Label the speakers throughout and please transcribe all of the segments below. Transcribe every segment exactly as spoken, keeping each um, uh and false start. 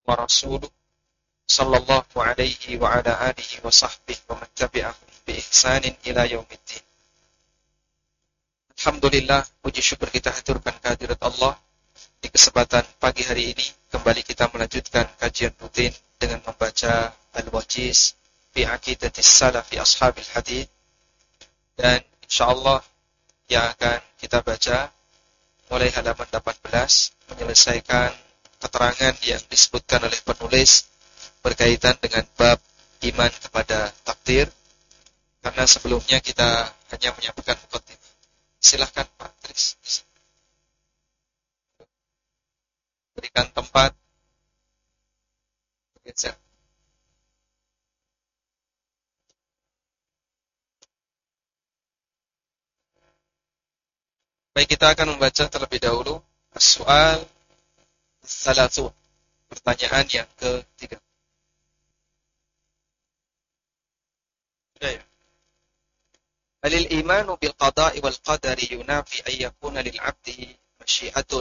Speaker 1: wa rasuluhu sallallahu alaihi wa ala alihi wa sahbihi wa man tabi'ahum bi ihsanin ila yaumiddin. Alhamdulillah, puji syukur kita haturkan kehadirat Allah. Di kesempatan pagi hari ini kembali kita melanjutkan kajian rutin dengan membaca Al-Wajiz fi Aqidatis Salafi Ashabil Hadits. Dan insyaallah yang akan kita baca mulai halaman delapan belas menyelesaikan keterangan yang disebutkan oleh penulis berkaitan dengan bab iman kepada takdir. Karena sebelumnya kita hanya menyampaikan muqaddimah. Silahkan Pak Tris. Berikan tempat. Bergeser. Baik, kita akan membaca terlebih dahulu as-su'al ats-tsalatsun, pertanyaan yang ketiga. Sudah ya? Halil imanu bil qada'i wal qadari yunafi ay yakuna lil 'abdi masyiatun.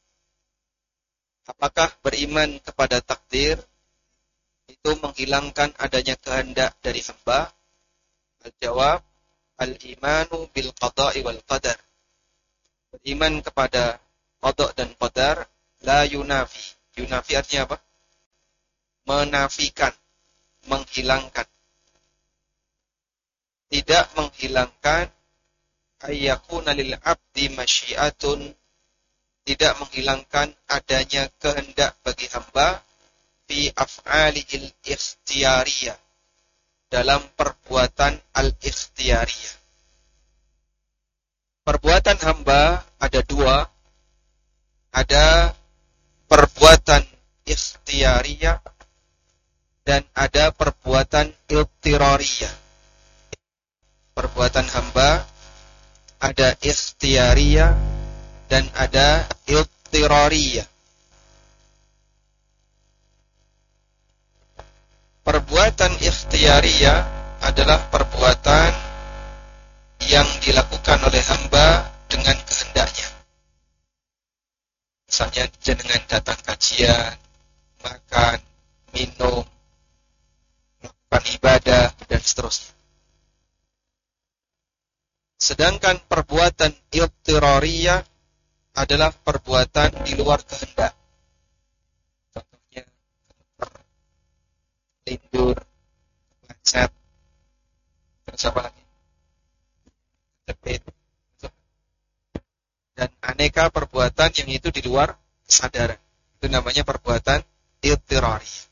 Speaker 1: Apakah beriman kepada takdir itu menghilangkan adanya kehendak dari hamba? Al-jawab, al-imanu bil qada'i wal qadar. Beriman kepada qada dan qadar la yunafi. Yunafi artinya apa? Menafikan, menghilangkan. Tidak menghilangkan ayyakuna lil 'abdi masyiatun, tidak menghilangkan adanya kehendak bagi hamba fi af'alil ikhtiyariyah, dalam perbuatan al-ikhtiyariyah. Perbuatan hamba ada dua, ada perbuatan ikhtiyariyah dan ada perbuatan iltirariyah. Perbuatan hamba ada ikhtiyariyah dan ada iltirariyah. Perbuatan ikhtiyariyah adalah perbuatan yang dilakukan oleh hamba dengan kehendaknya. Misalnya dengan datang kajian, makan, minum, melakukan ibadah, dan seterusnya. Sedangkan perbuatan iltirariyah adalah perbuatan di luar kehendak. Contohnya, lindur, lecet, terus apa lagi? Jepit. Dan aneka perbuatan yang itu di luar kesadaran. Itu namanya perbuatan iltirariyah.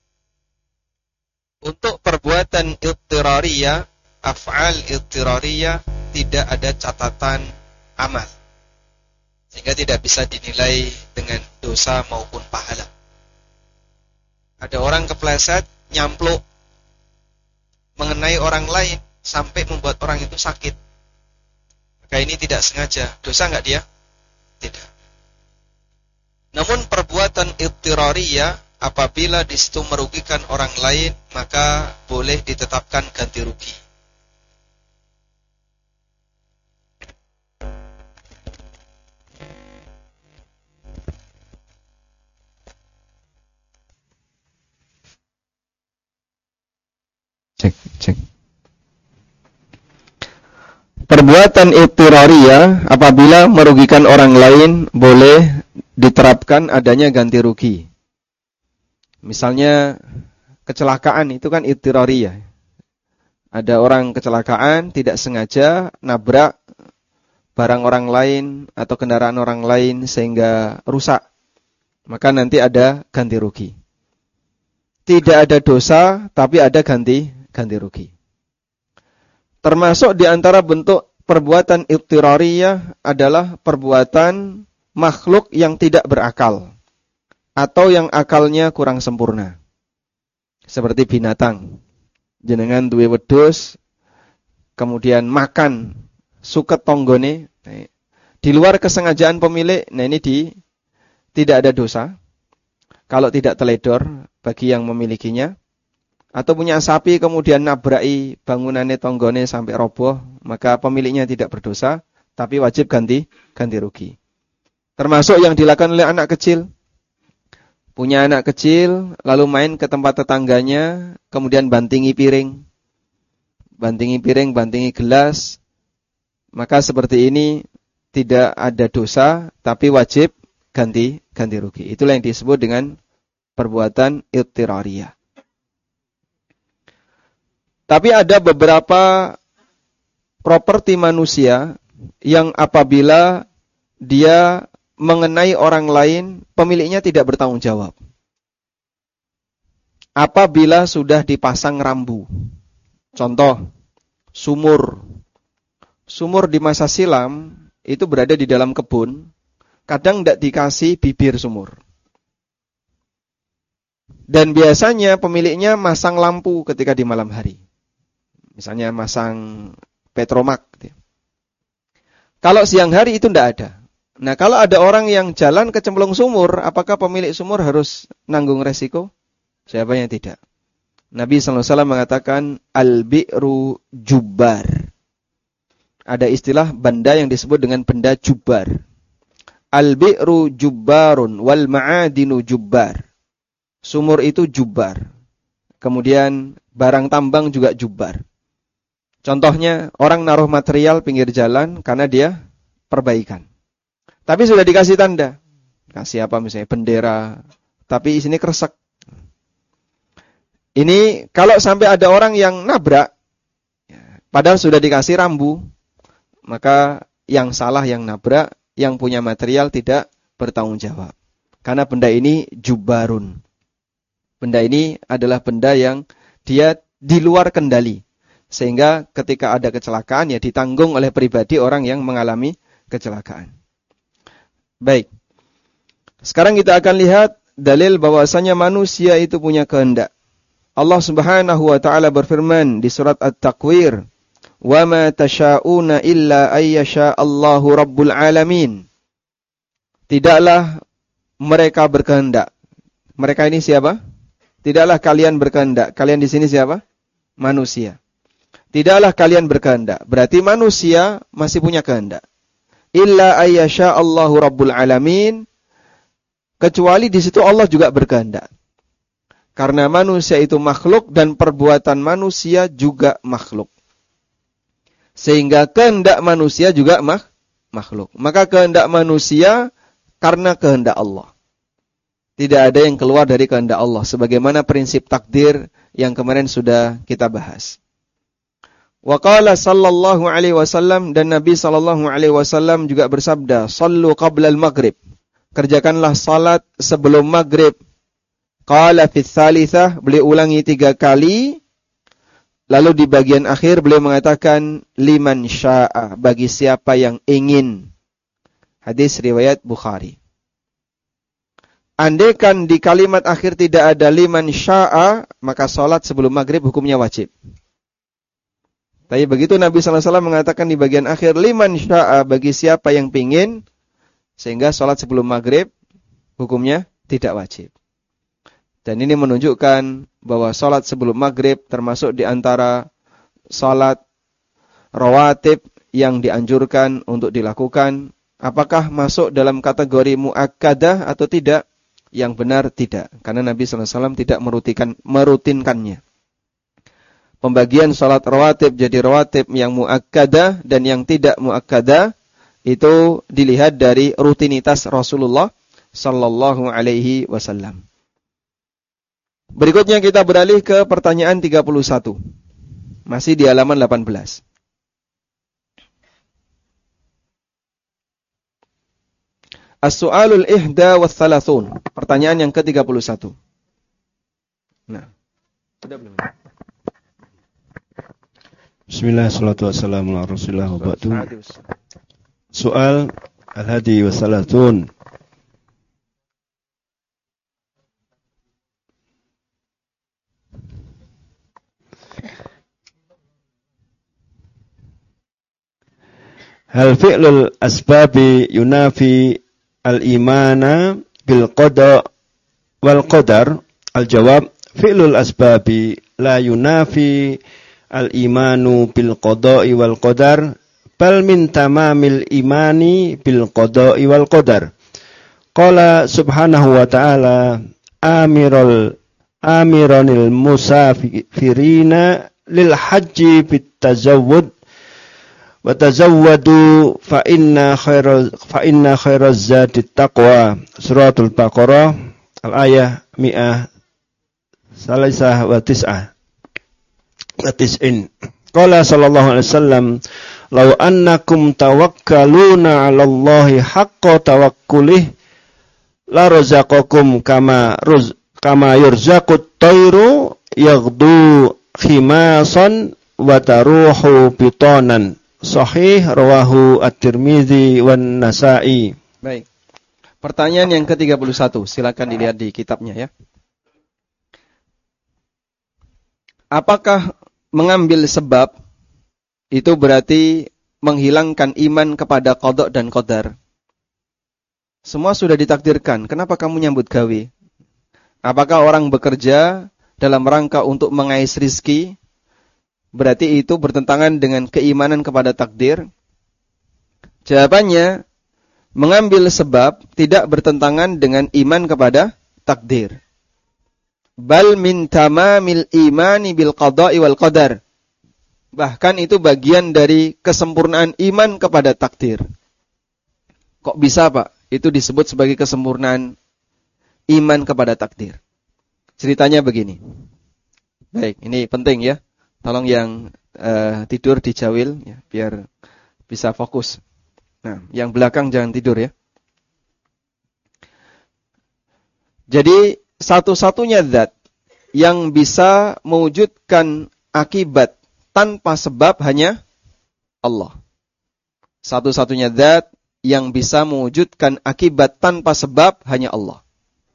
Speaker 1: Untuk perbuatan iltirariyah, af'al iltirariyah, tidak ada catatan amal, sehingga tidak bisa dinilai dengan dosa maupun pahala. Ada orang kepleset, nyampluk mengenai orang lain sampai membuat orang itu sakit. Maka ini tidak sengaja. Dosa enggak dia? Tidak. Namun perbuatan iltirariyah, apabila di situ merugikan orang lain, maka boleh ditetapkan ganti rugi.
Speaker 2: Cek, cek. Perbuatan iltirariyah apabila merugikan orang lain boleh diterapkan adanya ganti rugi. Misalnya kecelakaan itu kan iltirariyah. Ada orang kecelakaan tidak sengaja nabrak barang orang lain atau kendaraan orang lain sehingga rusak. Maka nanti ada ganti rugi. Tidak ada dosa tapi ada ganti ganti rugi. Termasuk di antara bentuk perbuatan iltirariyah adalah perbuatan makhluk yang tidak berakal atau yang akalnya kurang sempurna. Seperti binatang. Jenengan duwe wedhus kemudian makan suket tonggone, di luar kesengajaan pemilik, nah ini di tidak ada dosa. Kalau tidak teledor bagi yang memilikinya. Atau punya sapi kemudian nabrai bangunannya tonggone sampai roboh, maka pemiliknya tidak berdosa, tapi wajib ganti ganti rugi. Termasuk yang dilakukan oleh anak kecil. punya anak kecil, lalu main ke tempat tetangganya, kemudian bantingi piring, bantingi piring, bantingi gelas, maka seperti ini tidak ada dosa, tapi wajib ganti ganti rugi. Itulah yang disebut dengan perbuatan idtirariyah. Tapi ada beberapa properti manusia yang apabila dia mengenai orang lain, pemiliknya tidak bertanggung jawab. Apabila sudah dipasang rambu. Contoh, sumur. Sumur di masa silam itu berada di dalam kebun, kadang tidak dikasih bibir sumur. Dan biasanya pemiliknya masang lampu ketika di malam hari. Misalnya masang petromak. Kalau siang hari itu tidak ada. Nah, kalau ada orang yang jalan kecemplung sumur, apakah pemilik sumur harus nanggung resiko? Jawabannya tidak. Nabi sallallahu alaihi wasallam mengatakan, al-bi'ru jubbar. Ada istilah benda yang disebut dengan benda jubbar. Al-bi'ru jubbarun wal ma'adinu jubbar. Sumur itu jubbar. Kemudian barang tambang juga jubbar. Contohnya, orang naruh material pinggir jalan karena dia perbaikan. Tapi sudah dikasih tanda. Kasih apa misalnya, bendera. Tapi isinya kresek. Ini kalau sampai ada orang yang nabrak, padahal sudah dikasih rambu, maka yang salah yang nabrak, yang punya material tidak bertanggung jawab. Karena benda ini jubbarun. Benda ini adalah benda yang dia di luar kendali. Sehingga ketika ada kecelakaan, ya ditanggung oleh pribadi orang yang mengalami kecelakaan. Baik. Sekarang kita akan lihat dalil bahwasanya manusia itu punya kehendak. Allah Subhanahu wa taala berfirman di surat At-Takwir, "Wa ma tasyauna illa ayyasha Allahu rabbul alamin." Tidaklah mereka berkehendak. Mereka ini siapa? Tidaklah kalian berkehendak. Kalian di sini siapa? Manusia. Tidaklah kalian berkehendak. Berarti manusia masih punya kehendak. Illa ayyasha Allahu rabbul alamin. Kecuali di situ Allah juga berkehendak. Karena manusia itu makhluk dan perbuatan manusia juga makhluk. Sehingga kehendak manusia juga mak- makhluk. Maka kehendak manusia karena kehendak Allah. Tidak ada yang keluar dari kehendak Allah. Sebagaimana prinsip takdir yang kemarin sudah kita bahas. Wa qala sallallahu alaihi wasallam, dan Nabi sallallahu alaihi wasallam juga bersabda, "Shallu qabla al-maghrib." Kerjakanlah salat sebelum maghrib. Qala fi tsalitsah, beliau ulangi tiga kali. Lalu di bagian akhir beliau mengatakan, liman syaa, bagi siapa yang ingin. Hadis riwayat Bukhari. Andaikan di kalimat akhir tidak ada liman syaa, maka salat sebelum maghrib hukumnya wajib. Tapi begitu Nabi sallallahu alaihi wasallam mengatakan di bagian akhir, liman syaa, bagi siapa yang pingin, sehingga salat sebelum maghrib hukumnya tidak wajib. Dan ini menunjukkan bahwa salat sebelum maghrib termasuk di antara salat rawatib yang dianjurkan untuk dilakukan. Apakah masuk dalam kategori muakkadah atau tidak? Yang benar tidak, karena Nabi sallallahu alaihi wasallam tidak merutinkan, merutinkannya. Pembagian salat rawatib jadi rawatib yang muakkadah dan yang tidak muakkadah itu dilihat dari rutinitas Rasulullah sallallahu alaihi wasallam. Berikutnya kita beralih ke pertanyaan tiga puluh satu. Masih di halaman delapan belas. As-su'alul ihda wa thalathun. Pertanyaan yang ke tiga puluh satu. Nah, sudah belum?
Speaker 3: Bismillah, salatu wassalamu ala rasulillah wa ba'du. Soal al-hadi wa thalathun. Hal fi'lul asbabi yunafi al-imana bil qada wal qadar? Al-jawab, fi'lul asbabi la yunafi al-imanu bil qada'i wal qadar, bal min tamamil imani bil qada'i wal qadar. Qala subhanahu wa ta'ala, amirul amironil musafirina lil haji bit tazawwud wa tazawwadu fa inna khairaz fa inna khairaz zati taqwa. Suratul Baqarah al-ayah mi'ah salisah wa tis'ah wa tis'in. Qala sallallahu alaihi wasallam, "Law annakum tawakkaluna 'ala Allahi haqqa tawakkulih la razaqakum kama ruz kama yurzaqut tayru yaghdu khimasan wa taruhu bitanan." Sahih rawahu At-Tirmidzi wan Nasa'i.
Speaker 2: Baik. Pertanyaan yang ke tiga puluh satu, silakan dilihat di kitabnya ya. Apakah mengambil sebab itu berarti menghilangkan iman kepada qada dan qadar? Semua sudah ditakdirkan, kenapa kamu nyambut gawe? Apakah orang bekerja dalam rangka untuk mengais rizki, berarti itu bertentangan dengan keimanan kepada takdir? Jawabannya, mengambil sebab tidak bertentangan dengan iman kepada takdir. Bal min tamamil imani bil qada'i wal qadar. Bahkan itu bagian dari kesempurnaan iman kepada takdir. Kok bisa, Pak? Itu disebut sebagai kesempurnaan iman kepada takdir. Ceritanya begini. Baik, ini penting ya. Tolong yang uh, tidur dijawil ya, biar bisa fokus. Nah, yang belakang jangan tidur ya. Jadi satu-satunya zat yang bisa mewujudkan akibat tanpa sebab hanya Allah. Satu-satunya zat yang bisa mewujudkan akibat tanpa sebab hanya Allah.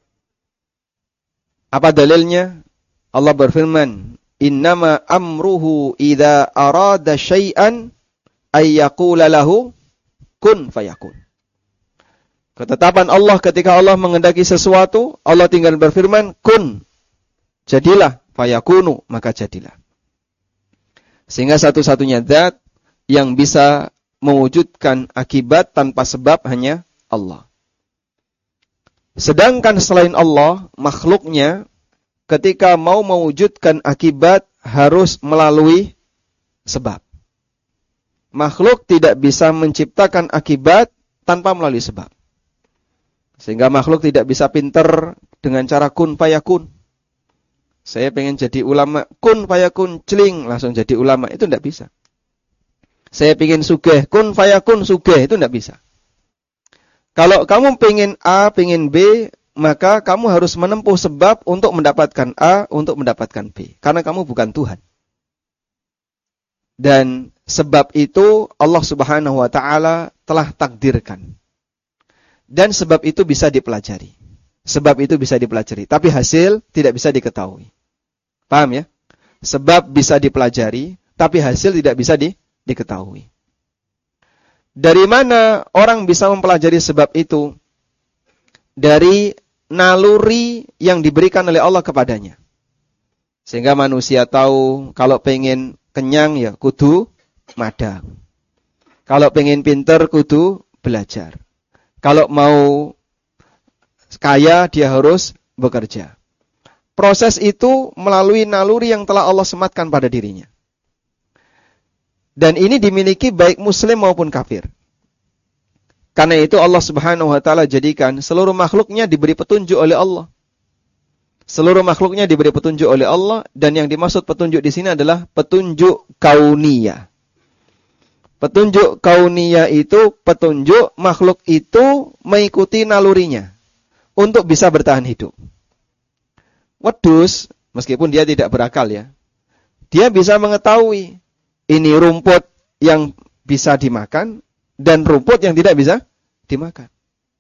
Speaker 2: Apa dalilnya? Allah berfirman, "Innama amruhu idza arada syai'an ay yaqula lahu kun fayakun." Ketetapan Allah ketika Allah menghendaki sesuatu, Allah tinggal berfirman, kun, jadilah, fayakunu, maka jadilah. Sehingga satu-satunya zat yang bisa mewujudkan akibat tanpa sebab hanya Allah. Sedangkan selain Allah, makhluknya ketika mau mewujudkan akibat harus melalui sebab. Makhluk tidak bisa menciptakan akibat tanpa melalui sebab. Sehingga makhluk tidak bisa pinter dengan cara kun fayakun. Saya pengen jadi ulama, kun fayakun, celing, langsung jadi ulama. Itu tidak bisa. Saya pengen sugih, kun fayakun, sugih. Itu tidak bisa. Kalau kamu pengen A, pengen B, maka kamu harus menempuh sebab untuk mendapatkan A, untuk mendapatkan B. Karena kamu bukan Tuhan. Dan sebab itu Allah Subhanahu wa Ta'ala telah takdirkan. Dan sebab itu bisa dipelajari. Sebab itu bisa dipelajari. Tapi hasil tidak bisa diketahui. Paham ya? Sebab bisa dipelajari, tapi hasil tidak bisa di, diketahui. Dari mana orang bisa mempelajari sebab itu? Dari naluri yang diberikan oleh Allah kepadanya. Sehingga manusia tahu kalau pengen kenyang ya kudu madang. Kalau pengen pinter kudu belajar. Kalau mau kaya dia harus bekerja. Proses itu melalui naluri yang telah Allah sematkan pada dirinya. Dan ini dimiliki baik muslim maupun kafir. Karena itu Allah Subhanahu wa Ta'ala jadikan seluruh makhluknya diberi petunjuk oleh Allah. Seluruh makhluknya diberi petunjuk oleh Allah, dan yang dimaksud petunjuk di sini adalah petunjuk kauniyah. Petunjuk kauniyah itu petunjuk makhluk itu mengikuti nalurinya untuk bisa bertahan hidup. Wedus, meskipun dia tidak berakal ya, dia bisa mengetahui ini rumput yang bisa dimakan dan rumput yang tidak bisa dimakan.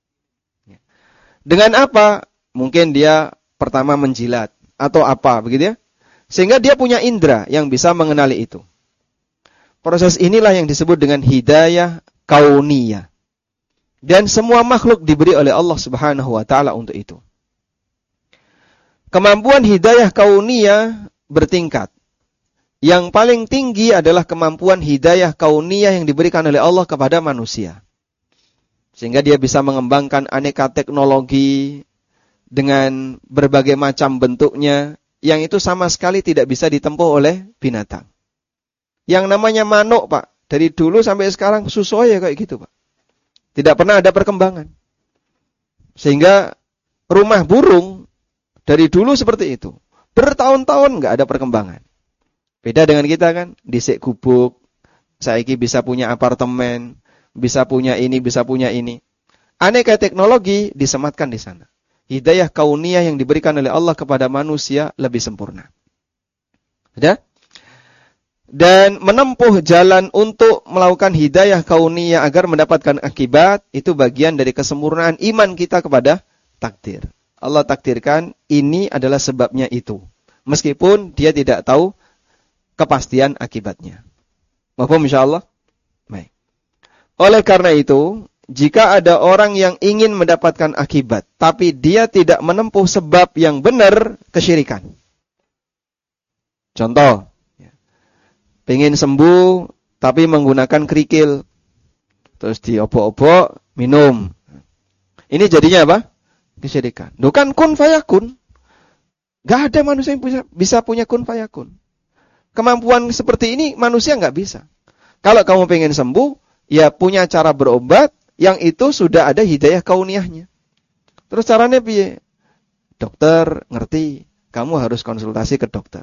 Speaker 2: Dengan apa? Mungkin dia pertama menjilat atau apa, begitu ya. Sehingga dia punya indera yang bisa mengenali itu. Proses inilah yang disebut dengan hidayah kauniyah. Dan semua makhluk diberi oleh Allah Subhanahu wa Ta'ala untuk itu. Kemampuan hidayah kauniyah bertingkat. Yang paling tinggi adalah kemampuan hidayah kauniyah yang diberikan oleh Allah kepada manusia. Sehingga dia bisa mengembangkan aneka teknologi, dengan berbagai macam bentuknya, yang itu sama sekali tidak bisa ditempuh oleh binatang. Yang namanya manuk, Pak, dari dulu sampai sekarang susu ya kayak gitu, Pak. Tidak pernah ada perkembangan. Sehingga rumah burung dari dulu seperti itu. Bertahun-tahun nggak ada perkembangan. Beda dengan kita kan, dhisik gubuk, saiki bisa punya apartemen, bisa punya ini, bisa punya ini. Aneka teknologi disematkan di sana. Hidayah kauniyah yang diberikan oleh Allah kepada manusia lebih sempurna. Ada? Dan menempuh jalan untuk melakukan hidayah kauniyah agar mendapatkan akibat, itu bagian dari kesempurnaan iman kita kepada takdir. Allah takdirkan ini adalah sebabnya itu. Meskipun dia tidak tahu kepastian akibatnya. Mahfum insyaallah? Baik. Oleh karena itu, jika ada orang yang ingin mendapatkan akibat, tapi dia tidak menempuh sebab yang benar, kesyirikan. Contoh, pengen sembuh, tapi menggunakan kerikil. Terus diobok-obok, minum. Ini jadinya apa? Kesyirikan. Duh kan kun fayakun. Gak ada manusia yang bisa, bisa punya kun fayakun. Kemampuan seperti ini manusia gak bisa. Kalau kamu pengen sembuh, ya punya cara berobat, yang itu sudah ada hidayah kauniyahnya. Terus caranya piye? Dokter ngerti, kamu harus konsultasi ke dokter.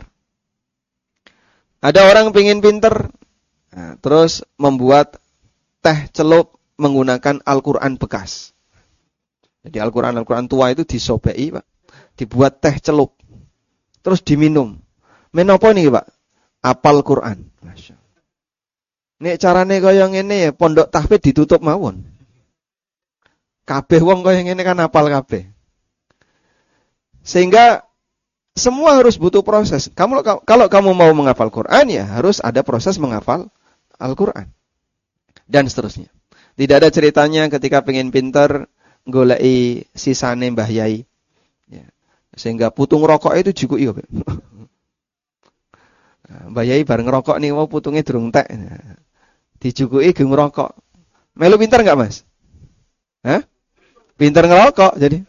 Speaker 2: Ada orang pengen pinter, nah, terus membuat teh celup menggunakan Al-Quran bekas. Jadi Al-Quran Al-Quran tua itu disobeki, Pak, dibuat teh celup, terus diminum. Menopo nih, Pak? Apal Quran. Masya. Nek carane kaya ngene ya, pondok tahfidz ditutup mawon. Kabeh wong kaya ngene kan apal kabeh. Sehingga semua harus butuh proses. Kamu kalau kamu mau menghafal Quran ya harus ada proses menghafal Al-Quran. Dan seterusnya. Tidak ada ceritanya ketika pengen pinter goleki sisane Mbah Yai. Ya. Sehingga putung rokok itu juga iya. Mbah Yai bareng ngerokok nih, mau putungnya durung tek. Dijukuki ge ngerokok. Melu pinter enggak, Mas? Hah? Pinter ngerokok jadi.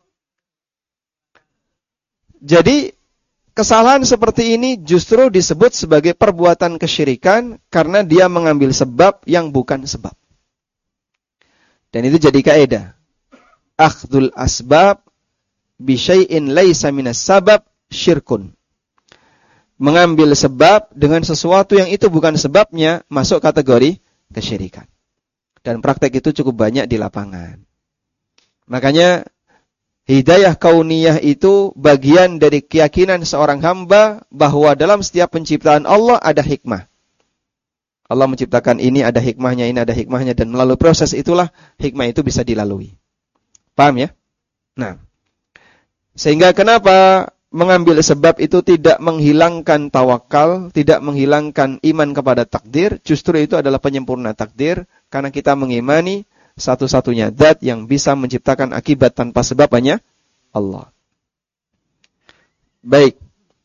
Speaker 2: Jadi kesalahan seperti ini justru disebut sebagai perbuatan kesyirikan karena dia mengambil sebab yang bukan sebab. Dan itu jadi kaidah. Akhdul asbab bi syai'in laisa minas sabab syirkun. Mengambil sebab dengan sesuatu yang itu bukan sebabnya masuk kategori kesyirikan. Dan praktek itu cukup banyak di lapangan. Makanya hidayah kauniyah itu bagian dari keyakinan seorang hamba bahwa dalam setiap penciptaan Allah ada hikmah. Allah menciptakan ini, ada hikmahnya, ini ada hikmahnya, dan melalui proses itulah hikmah itu bisa dilalui. Paham ya? Nah, sehingga kenapa mengambil sebab itu tidak menghilangkan tawakal, tidak menghilangkan iman kepada takdir, justru itu adalah penyempurna takdir, karena kita mengimani satu-satunya zat yang bisa menciptakan akibat tanpa sebab hanya Allah. Baik.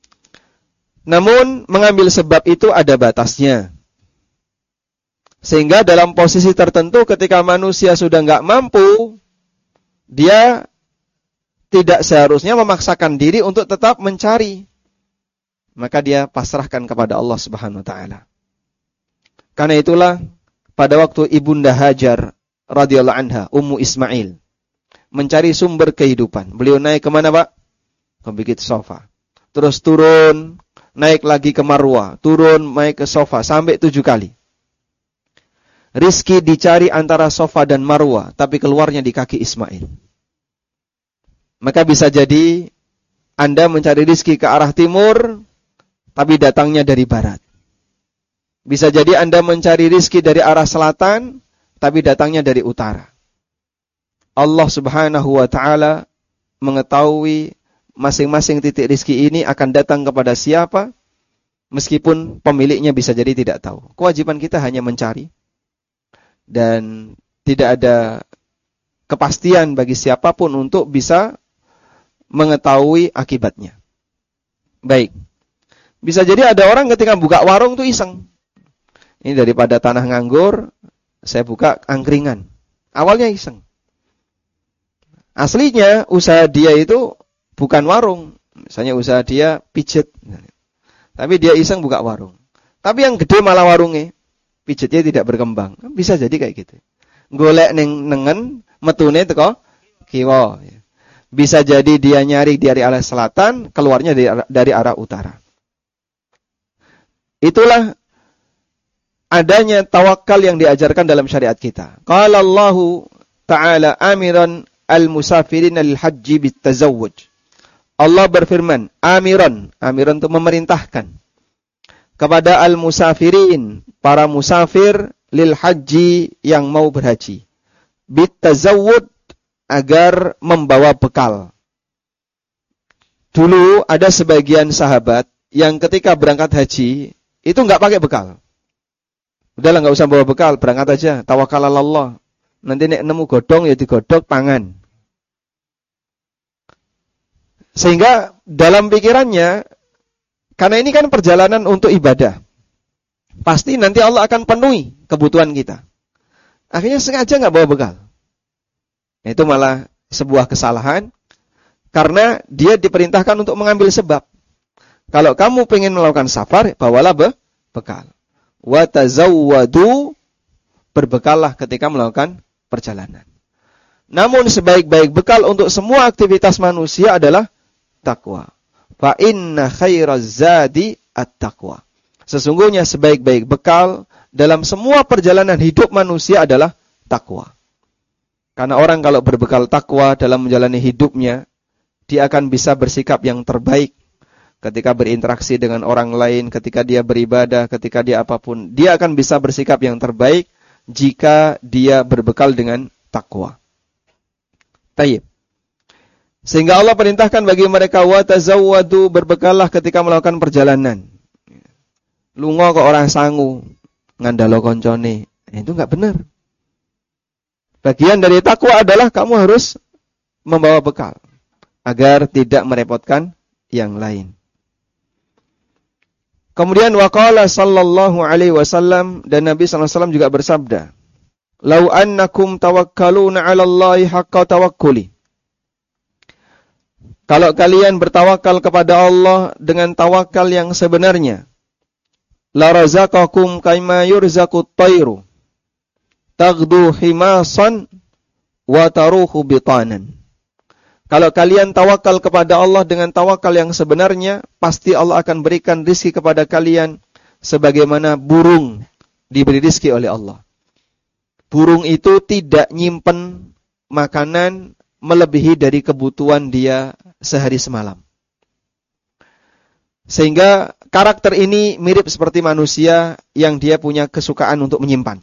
Speaker 2: Namun mengambil sebab itu ada batasnya. Sehingga dalam posisi tertentu ketika manusia sudah enggak mampu, dia tidak seharusnya memaksakan diri untuk tetap mencari. Maka dia pasrahkan kepada Allah Subhanahu wa taala. Karena itulah pada waktu Ibunda Hajar radhiyallahu anha, Ummu Ismail, mencari sumber kehidupan. Beliau naik ke mana, Pak? Ke Bukit Sofa. Terus turun, naik lagi ke Marwah, turun, naik ke Sofa sampai tujuh kali. Rizki dicari antara Sofa dan Marwah, tapi keluarnya di kaki Ismail. Maka bisa jadi Anda mencari rizki ke arah timur, tapi datangnya dari barat. Bisa jadi Anda mencari rizki dari arah selatan, tapi datangnya dari utara. Allah Subhanahu wa taala mengetahui masing-masing titik rizki ini akan datang kepada siapa, meskipun pemiliknya bisa jadi tidak tahu. Kewajiban kita hanya mencari, dan tidak ada kepastian bagi siapapun untuk bisa mengetahui akibatnya. Baik. Bisa jadi ada orang ketika buka warung tuh iseng. Ini daripada tanah nganggur, saya buka angkringan. Awalnya iseng. Aslinya usaha dia itu bukan warung. Misalnya usaha dia pijet. Tapi dia iseng buka warung. Tapi yang gede malah warungnya. Pijetnya tidak berkembang. Bisa jadi kayak gitu. Golek ning nengen, metune teko kiwa. Bisa jadi dia nyari dari arah selatan, keluarnya dari, dari arah utara. Itulah adanya tawakal yang diajarkan dalam syariat kita. Qala Allahu ta'ala amiran al-musafirin al-hajji bitazawwuj. Allah berfirman, amiran, amiran itu memerintahkan kepada al-musafirin, para musafir lil haji yang mau berhaji. Bitazawwud, agar membawa bekal. Dulu ada sebagian sahabat yang ketika berangkat haji itu enggak pakai bekal. Udahlah enggak usah bawa bekal, berangkat aja, tawakal Allah. Nanti nek nemu godhong ya digodhog pangan. Sehingga dalam pikirannya, karena ini kan perjalanan untuk ibadah, pasti nanti Allah akan penuhi kebutuhan kita. Akhirnya sengaja enggak bawa bekal. Itu malah sebuah kesalahan, karena dia diperintahkan untuk mengambil sebab. Kalau kamu pengen melakukan safar, bawalah be- bekal. Wa tazawwadu, berbekallah ketika melakukan perjalanan. Namun sebaik-baik bekal untuk semua aktivitas manusia adalah takwa. Fa inna khairaz zadi at-taqwa. Sesungguhnya sebaik-baik bekal dalam semua perjalanan hidup manusia adalah takwa. Karena orang kalau berbekal takwa dalam menjalani hidupnya, dia akan bisa bersikap yang terbaik ketika berinteraksi dengan orang lain, ketika dia beribadah, ketika dia apapun. Dia akan bisa bersikap yang terbaik jika dia berbekal dengan takwa. Tayyib. Sehingga Allah perintahkan bagi mereka, wa tazawwadu, berbekallah ketika melakukan perjalanan. Lunga kok orang sangu, ngandalo koncone. Itu enggak benar. Bagian dari takwa adalah kamu harus membawa bekal agar tidak merepotkan yang lain. Kemudian waqala sallallahu alaihi wasallam, dan Nabi sallallahu alaihi wasallam juga bersabda, "Lau annakum tawakkaluna 'ala Allahi haqqa tawakkuli." Kalau kalian bertawakal kepada Allah dengan tawakal yang sebenarnya, la razaqakum kama yurzaqut tayru taghdu himasan wa taruhu bitanan. Kalau kalian tawakal kepada Allah dengan tawakal yang sebenarnya, pasti Allah akan berikan rizki kepada kalian sebagaimana burung diberi rizki oleh Allah. Burung itu tidak nyimpen makanan melebihi dari kebutuhan dia sehari semalam. Sehingga karakter ini mirip seperti manusia yang dia punya kesukaan untuk menyimpan.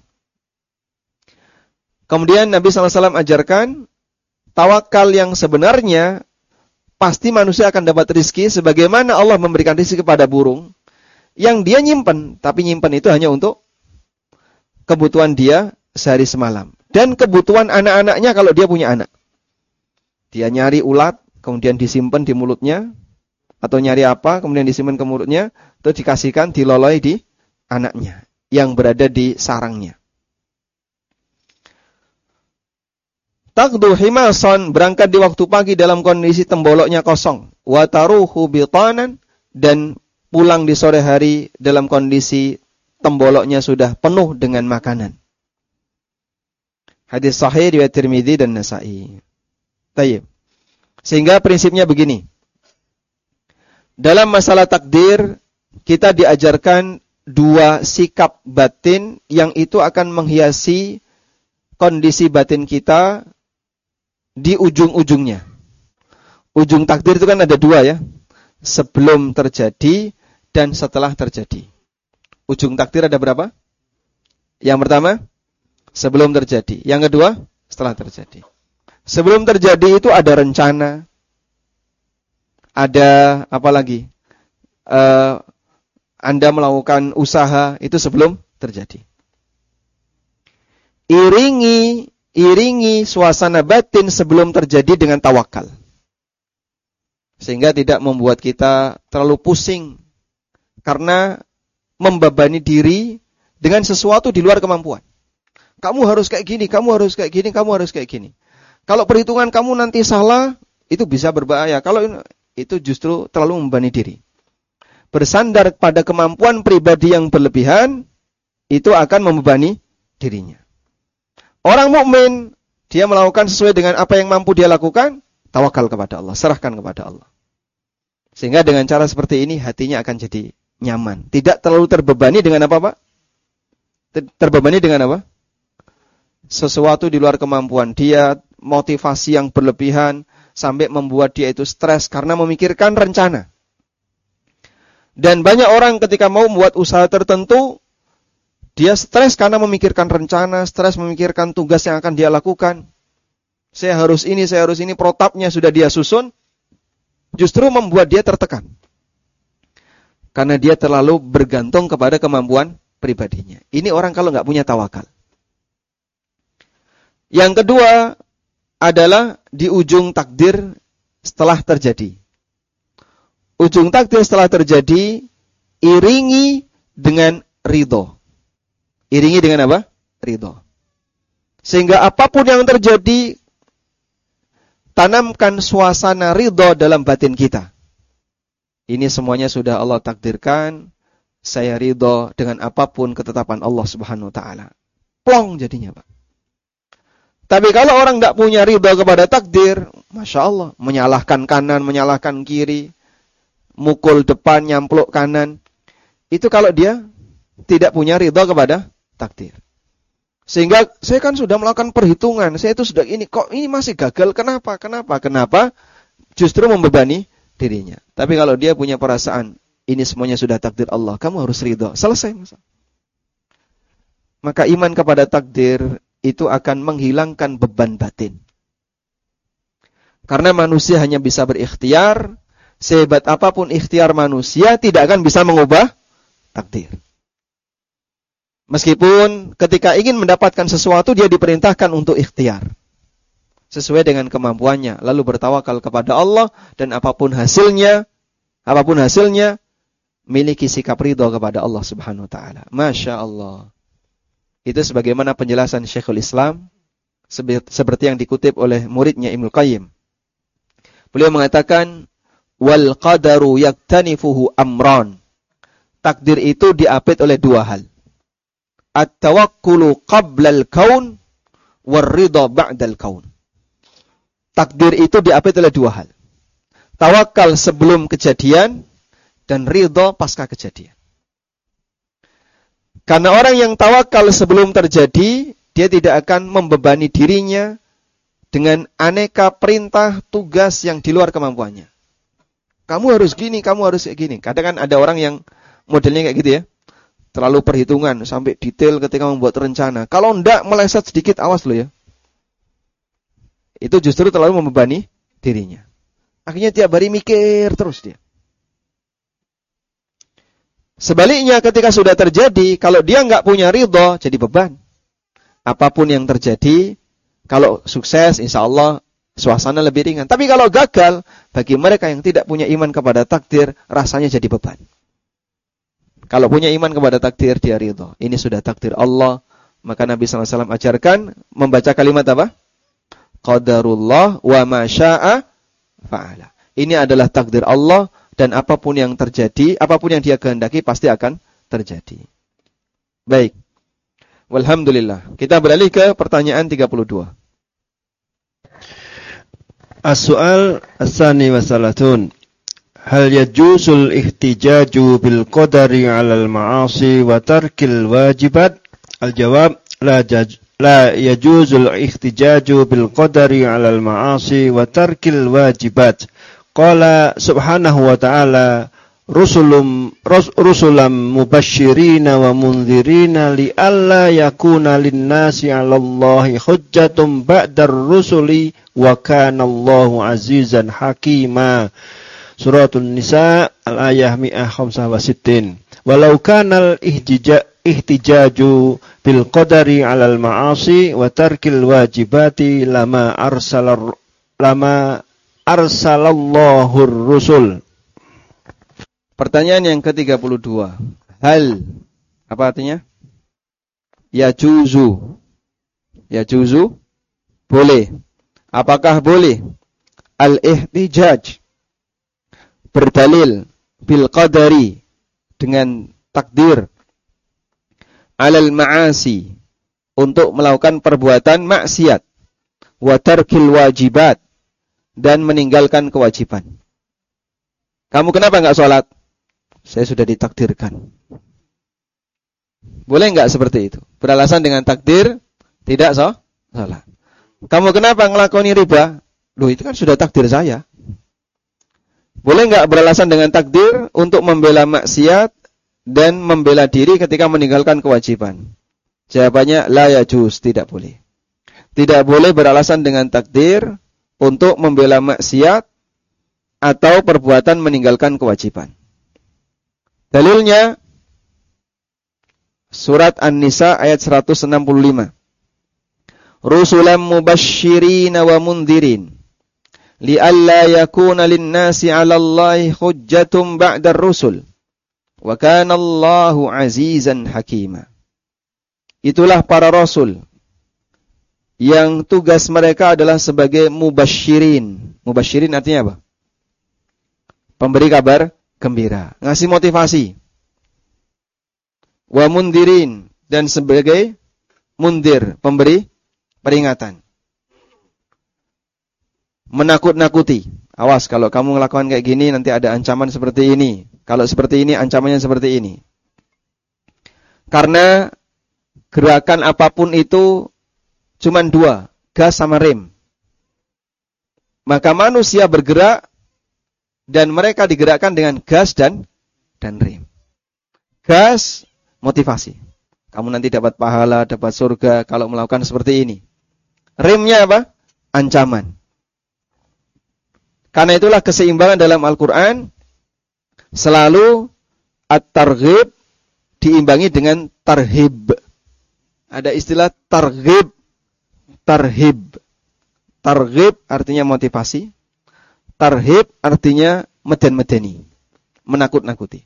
Speaker 2: Kemudian Nabi sallallahu alaihi wasallam ajarkan, tawakal yang sebenarnya pasti manusia akan dapat rizki sebagaimana Allah memberikan rizki kepada burung yang dia nyimpen, tapi nyimpen itu hanya untuk kebutuhan dia sehari semalam dan kebutuhan anak-anaknya kalau dia punya anak. Dia nyari ulat, kemudian disimpan di mulutnya, atau nyari apa, kemudian disimpan ke mulutnya, terus dikasihkan, diloloi di anaknya yang berada di sarangnya. Taqdu himasan, berangkat di waktu pagi dalam kondisi temboloknya kosong. Wa taruhu bitanan, dan pulang di sore hari dalam kondisi temboloknya sudah penuh dengan makanan. Hadis sahih riwayat Tirmidzi dan Nasa'i. Tayyib. Sehingga prinsipnya begini. Dalam masalah takdir, kita diajarkan dua sikap batin yang itu akan menghiasi kondisi batin kita di ujung-ujungnya. Ujung takdir itu kan ada dua ya. Sebelum terjadi dan setelah terjadi. Ujung takdir ada berapa? Yang pertama, sebelum terjadi. Yang kedua, setelah terjadi. Sebelum terjadi itu ada rencana. Ada apa lagi? Uh, Anda melakukan usaha, itu sebelum terjadi. Iringi Iringi suasana batin sebelum terjadi dengan tawakal. Sehingga tidak membuat kita terlalu pusing. Karena membebani diri dengan sesuatu di luar kemampuan. Kamu harus kayak gini, kamu harus kayak gini, kamu harus kayak gini. Kalau perhitungan kamu nanti salah, itu bisa berbahaya. Kalau itu justru terlalu membebani diri. Bersandar pada kemampuan pribadi yang berlebihan, itu akan membebani dirinya. Orang mukmin, dia melakukan sesuai dengan apa yang mampu dia lakukan, tawakal kepada Allah, serahkan kepada Allah. Sehingga dengan cara seperti ini, hatinya akan jadi nyaman. Tidak terlalu terbebani dengan apa, Pak? Terbebani dengan apa? Sesuatu di luar kemampuan dia, motivasi yang berlebihan, sampai membuat dia itu stres karena memikirkan rencana. Dan banyak orang ketika mau membuat usaha tertentu, dia stres karena memikirkan rencana, stres memikirkan tugas yang akan dia lakukan. Saya harus ini, saya harus ini, protapnya sudah dia susun, justru membuat dia tertekan. Karena dia terlalu bergantung kepada kemampuan pribadinya. Ini orang kalau nggak punya tawakal. Yang kedua adalah di ujung takdir setelah terjadi. Ujung takdir setelah terjadi, iringi dengan ridho. Iringi dengan apa? Ridho. Sehingga apapun yang terjadi, tanamkan suasana ridho dalam batin kita. Ini semuanya sudah Allah takdirkan, saya ridho dengan apapun ketetapan Allah Subhanahu wa taala. Plong jadinya, Pak. Tapi kalau orang tidak punya ridho kepada takdir, Masya Allah, menyalahkan kanan, menyalahkan kiri, mukul depan, nyampluk kanan. Itu kalau dia tidak punya ridho kepada takdir. Sehingga saya kan sudah melakukan perhitungan, saya itu sudah ini, kok ini masih gagal, kenapa? Kenapa? Kenapa? Justru membebani dirinya. Tapi kalau dia punya perasaan, ini semuanya sudah takdir Allah, kamu harus ridho. Selesai masalah. Maka iman kepada takdir itu akan menghilangkan beban batin. Karena manusia hanya bisa berikhtiar, sehebat apapun ikhtiar manusia tidak akan bisa mengubah takdir. Meskipun ketika ingin mendapatkan sesuatu dia diperintahkan untuk ikhtiar sesuai dengan kemampuannya, lalu bertawakal kepada Allah dan apapun hasilnya, apapun hasilnya miliki sikap ridho kepada Allah Subhanahu wa taala. Masya Allah. Itu sebagaimana penjelasan Syekhul Islam seperti yang dikutip oleh muridnya Ibnu Qayyim. Beliau mengatakan wal qadaru yaktanifuhu amran. Takdir itu diapit oleh dua hal. At-tawakkulu qabla al-kaun war ridha ba'da al-kaun. Takdir itu diapit oleh dua hal. Tawakal sebelum kejadian dan ridha pasca kejadian. Karena orang yang tawakal sebelum terjadi, dia tidak akan membebani dirinya dengan aneka perintah tugas yang di luar kemampuannya. Kamu harus gini, kamu harus kayak gini. Kadang kan ada orang yang modelnya kayak gitu ya. Terlalu perhitungan, sampai detail ketika membuat rencana. Kalau enggak meleset sedikit, awas loh ya. Itu justru terlalu membebani dirinya. Akhirnya tiap hari mikir terus dia. Sebaliknya ketika sudah terjadi, kalau dia enggak punya ridho, jadi beban. Apapun yang terjadi, kalau sukses, insya Allah suasana lebih ringan. Tapi kalau gagal, bagi mereka yang tidak punya iman kepada takdir, rasanya jadi beban. Kalau punya iman kepada takdir, dia ridho. Ini sudah takdir Allah. Maka Nabi shallallahu alaihi wasallam ajarkan membaca kalimat apa? Qadarullah wa ma syaa fa'ala. Ini adalah takdir Allah dan apapun yang terjadi, apapun yang dia kehendaki pasti akan terjadi. Baik. Walhamdulillah. Kita beralih ke pertanyaan tiga puluh dua.
Speaker 3: As-su'al as-sani wa salatun. Hal yajuzul ihtijaju bil qadari 'alal ma'asi wa tarkil wajibat? Al-jawab la jaj, la yajuzul ihtijaju bil qadari 'alal ma'asi wa tarkil wajibat. Qala subhanahu wa ta'ala rusulum rus, rusulam mubashshirina wa mundzirina li alla yakuna lin-nasi 'alallahi hujjatum ba'dar rusuli wa kana Allahu 'azizan hakima. Suratul Nisa al-ayah mi'ah khamsah wa sittin. Walau kanal ihtijaju bil qadari 'alal ma'asi wa tarkil wajibati lama arsalar lama arsalallahu rusul.
Speaker 2: Pertanyaan yang ke tiga puluh dua. Hal apa artinya? Yajuzu. Yajuzu boleh. Apakah boleh al-ihtijaj, berdalil bil qadari, dengan takdir, alal ma'asi, untuk melakukan perbuatan maksiat, wa tarkil wajibat, dan meninggalkan kewajiban. Kamu kenapa enggak sholat? Saya sudah ditakdirkan. Boleh enggak seperti itu? Beralasan dengan takdir, tidak so, sholat. Kamu kenapa ngelakoni riba? Loh, itu kan sudah takdir saya. Boleh enggak beralasan dengan takdir untuk membela maksiat dan membela diri ketika meninggalkan kewajiban? Jawabannya la yajuz, tidak boleh. Tidak boleh beralasan dengan takdir untuk membela maksiat atau perbuatan meninggalkan kewajiban. Dalilnya surat An-Nisa ayat seratus enam puluh lima. Rusulan mubasysyirin wa mundhirin li'alla yakuna lin-nasi 'ala Allahi hujjatun ba'da ar-rusul wa kana Allahu 'azizan hakima. Itulah para rasul yang tugas mereka adalah sebagai mubasysyirin. Mubasysyirin artinya apa? Pemberi kabar gembira, ngasih motivasi. Wa mundhirin, dan sebagai mundir, pemberi peringatan. Menakut-nakuti. Awas kalau kamu melakukan kayak gini nanti ada ancaman seperti ini. Kalau seperti ini ancamannya seperti ini. Karena gerakan apapun itu cuman dua, gas sama rem. Maka manusia bergerak dan mereka digerakkan dengan gas dan dan rem. Gas, motivasi. Kamu nanti dapat pahala, dapat surga kalau melakukan seperti ini. Remnya apa? Ancaman. Karena itulah keseimbangan dalam Al-Quran selalu at-targhib diimbangi dengan tarhib. Ada istilah targhib, tarhib. Targhib artinya motivasi. Tarhib artinya meden-medeni, menakut-nakuti.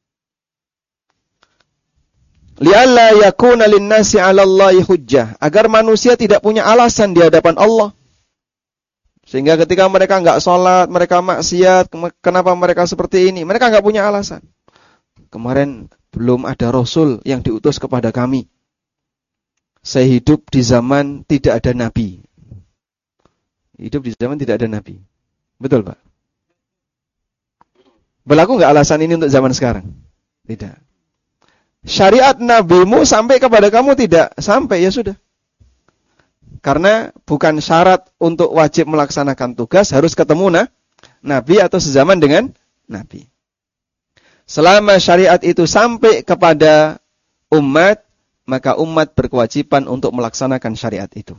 Speaker 2: Li'alla yakuna lin-nasi 'ala Allahi hujjah, agar manusia tidak punya alasan di hadapan Allah. Sehingga ketika mereka enggak sholat, mereka maksiat, kenapa mereka seperti ini? Mereka enggak punya alasan. Kemarin belum ada rasul yang diutus kepada kami. Saya hidup di zaman tidak ada nabi. Hidup di zaman tidak ada nabi. Betul, Pak? Berlaku enggak alasan ini untuk zaman sekarang? Tidak. Syariat nabimu sampai kepada kamu tidak? Sampai, ya sudah. Karena bukan syarat untuk wajib melaksanakan tugas harus ketemu nah, nabi atau sezaman dengan nabi. Selama syariat itu sampai kepada umat, maka umat berkewajiban untuk melaksanakan syariat itu.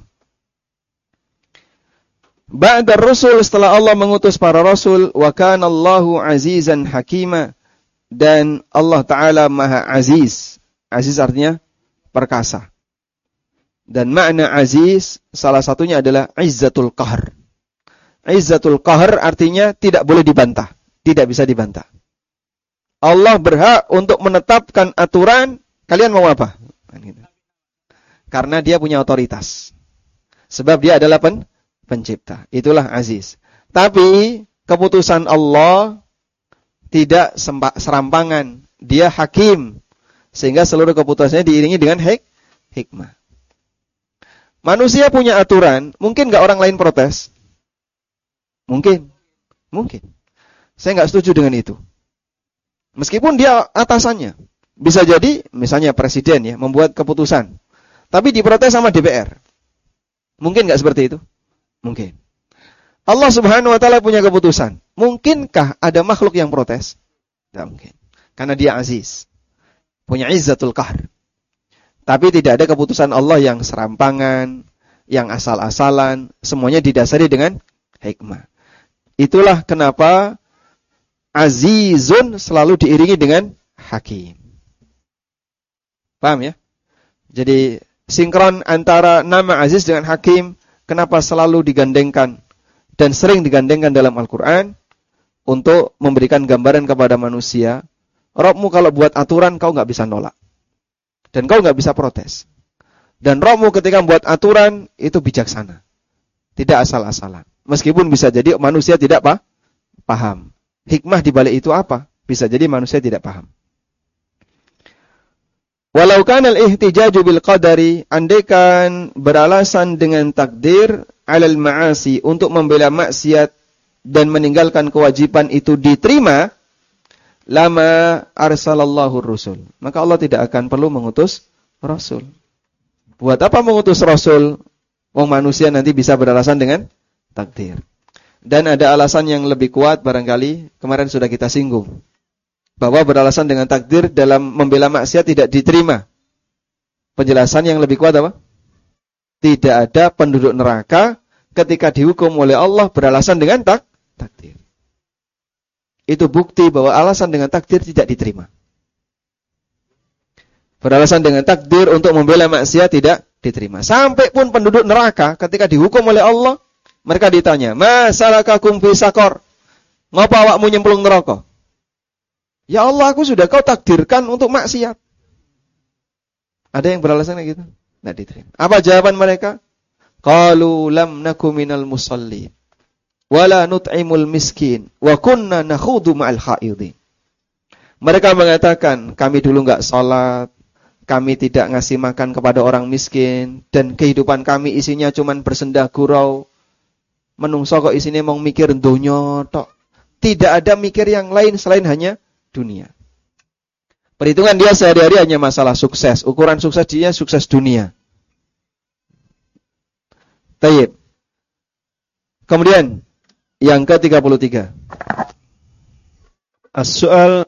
Speaker 2: Ba'da Rasul, setelah Allah mengutus para rasul, wa kana Allahu azizan hakima, dan Allah Ta'ala maha aziz. Aziz artinya perkasa. Dan makna aziz salah satunya adalah izzatul qahr. Izzatul qahr artinya tidak boleh dibantah, tidak bisa dibantah. Allah berhak untuk menetapkan aturan, kalian mau apa? Karena dia punya otoritas. Sebab dia adalah pen pencipta. Itulah aziz. Tapi keputusan Allah tidak serampangan. Dia hakim. Sehingga seluruh keputusannya diiringi dengan hik hikmah. Manusia punya aturan. Mungkin nggak orang lain protes? Mungkin. Mungkin. Saya nggak setuju dengan itu. Meskipun dia atasannya. Bisa jadi, misalnya presiden ya, membuat keputusan. Tapi diprotes sama D P R. Mungkin nggak seperti itu? Mungkin. Allah Subhanahu wa Ta'ala punya keputusan. Mungkinkah ada makhluk yang protes? Tidak mungkin. Karena dia aziz. Punya izzatul qahr. Tapi tidak ada keputusan Allah yang serampangan, yang asal-asalan. Semuanya didasari dengan hikmah. Itulah kenapa azizun selalu diiringi dengan hakim. Paham ya? Jadi sinkron antara nama aziz dengan hakim. Kenapa selalu digandengkan dan sering digandengkan dalam Al-Quran untuk memberikan gambaran kepada manusia. Rabbmu kalau buat aturan kau nggak bisa nolak dan kau nggak bisa protes. Dan Rabbmu ketika buat aturan itu bijaksana. Tidak asal-asalan. Meskipun bisa jadi manusia tidak apa? Paham. Hikmah di balik itu apa? Bisa jadi manusia tidak paham. Walau kana al-ihtijaju bil qadari, andaikan beralasan dengan takdir alal ma'asi, untuk membela maksiat dan meninggalkan kewajiban itu diterima, lama arsalallahu rusul. Maka Allah tidak akan perlu mengutus rasul. Buat apa mengutus rasul? Wong manusia nanti bisa beralasan dengan takdir. Dan ada alasan yang lebih kuat barangkali, kemarin sudah kita singgung. Bahwa beralasan dengan takdir dalam membela maksiat tidak diterima. Penjelasan yang lebih kuat apa? Tidak ada penduduk neraka ketika dihukum oleh Allah beralasan dengan tak, takdir. Itu bukti bahwa alasan dengan takdir tidak diterima. Beralasan dengan takdir untuk membela maksiat tidak diterima. Sampai pun penduduk neraka ketika dihukum oleh Allah, mereka ditanya, "Ma salakakum fi saqar?" Ngapa awakmu nyemplung neraka? Ya Allah, aku sudah kau takdirkan untuk maksiat. Ada yang beralasan kayak gitu? Tidak diterima. Apa jawaban mereka? Qalu lam naku minal musallin wala nut'imul miskin wa kunna nakhudu ma'al khaidin. Mereka mengatakan, kami dulu enggak salat, kami tidak ngasih makan kepada orang miskin, dan kehidupan kami isinya cuman bersendah gurau. Menungso kok isinya mau mikir donya tok. Tidak ada mikir yang lain selain hanya dunia. Perhitungan dia sehari-hari hanya masalah sukses. Ukuran sukses dia sukses dunia. Tayyib. Kemudian yang ke tiga puluh tiga.
Speaker 3: As-su'al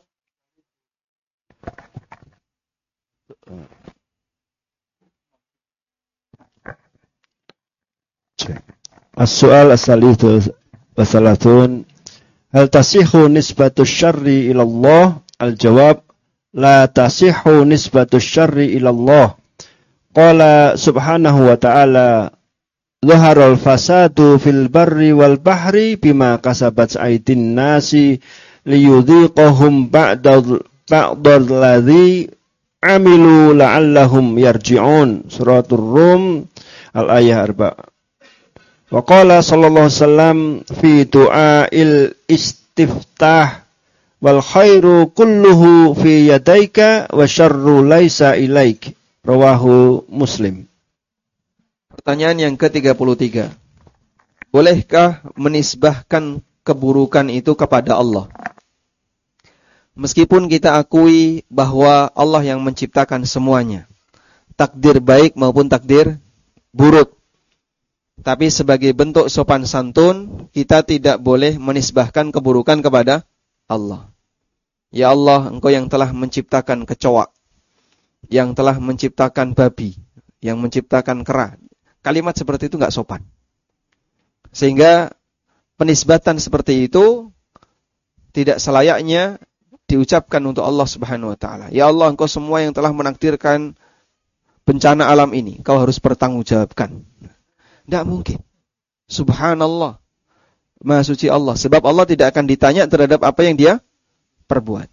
Speaker 3: As-su'al as-salisu wasalatun, hal tasihhu nisbatu syarri ila Allah? Al-jawab, la tasihhu nisbatu syarri ila Allah. Qala subhanahu wa ta'ala, Zuharul fasadu fil barri wal bahri bima kasabat aydin nasi liyudhiqahum ba'dal ba'dal ladzi amilu la'allahum yarji'un. Suratul Rum al-ayah arba'. Wa qala sallallahu alaihi wasallam fi du'ail istiftah wal khairu kulluhu fi yadaika wa syarru laisa ilaik. Rawahu Muslim.
Speaker 2: Pertanyaan yang ke tiga puluh tiga. Bolehkah menisbahkan keburukan itu kepada Allah? Meskipun kita akui bahwa Allah yang menciptakan semuanya, takdir baik maupun takdir buruk. Tapi sebagai bentuk sopan santun, kita tidak boleh menisbahkan keburukan kepada Allah. Ya Allah, Engkau yang telah menciptakan kecoa, yang telah menciptakan babi, yang menciptakan kera. Kalimat seperti itu enggak sopan. Sehingga penisbatan seperti itu tidak selayaknya diucapkan untuk Allah Subhanahu wa taala. Ya Allah, Engkau semua yang telah menakdirkan bencana alam ini, Kau harus bertanggungjawabkan. Tidak mungkin. Subhanallah. Maha suci Allah. Sebab Allah tidak akan ditanya terhadap apa yang dia perbuat.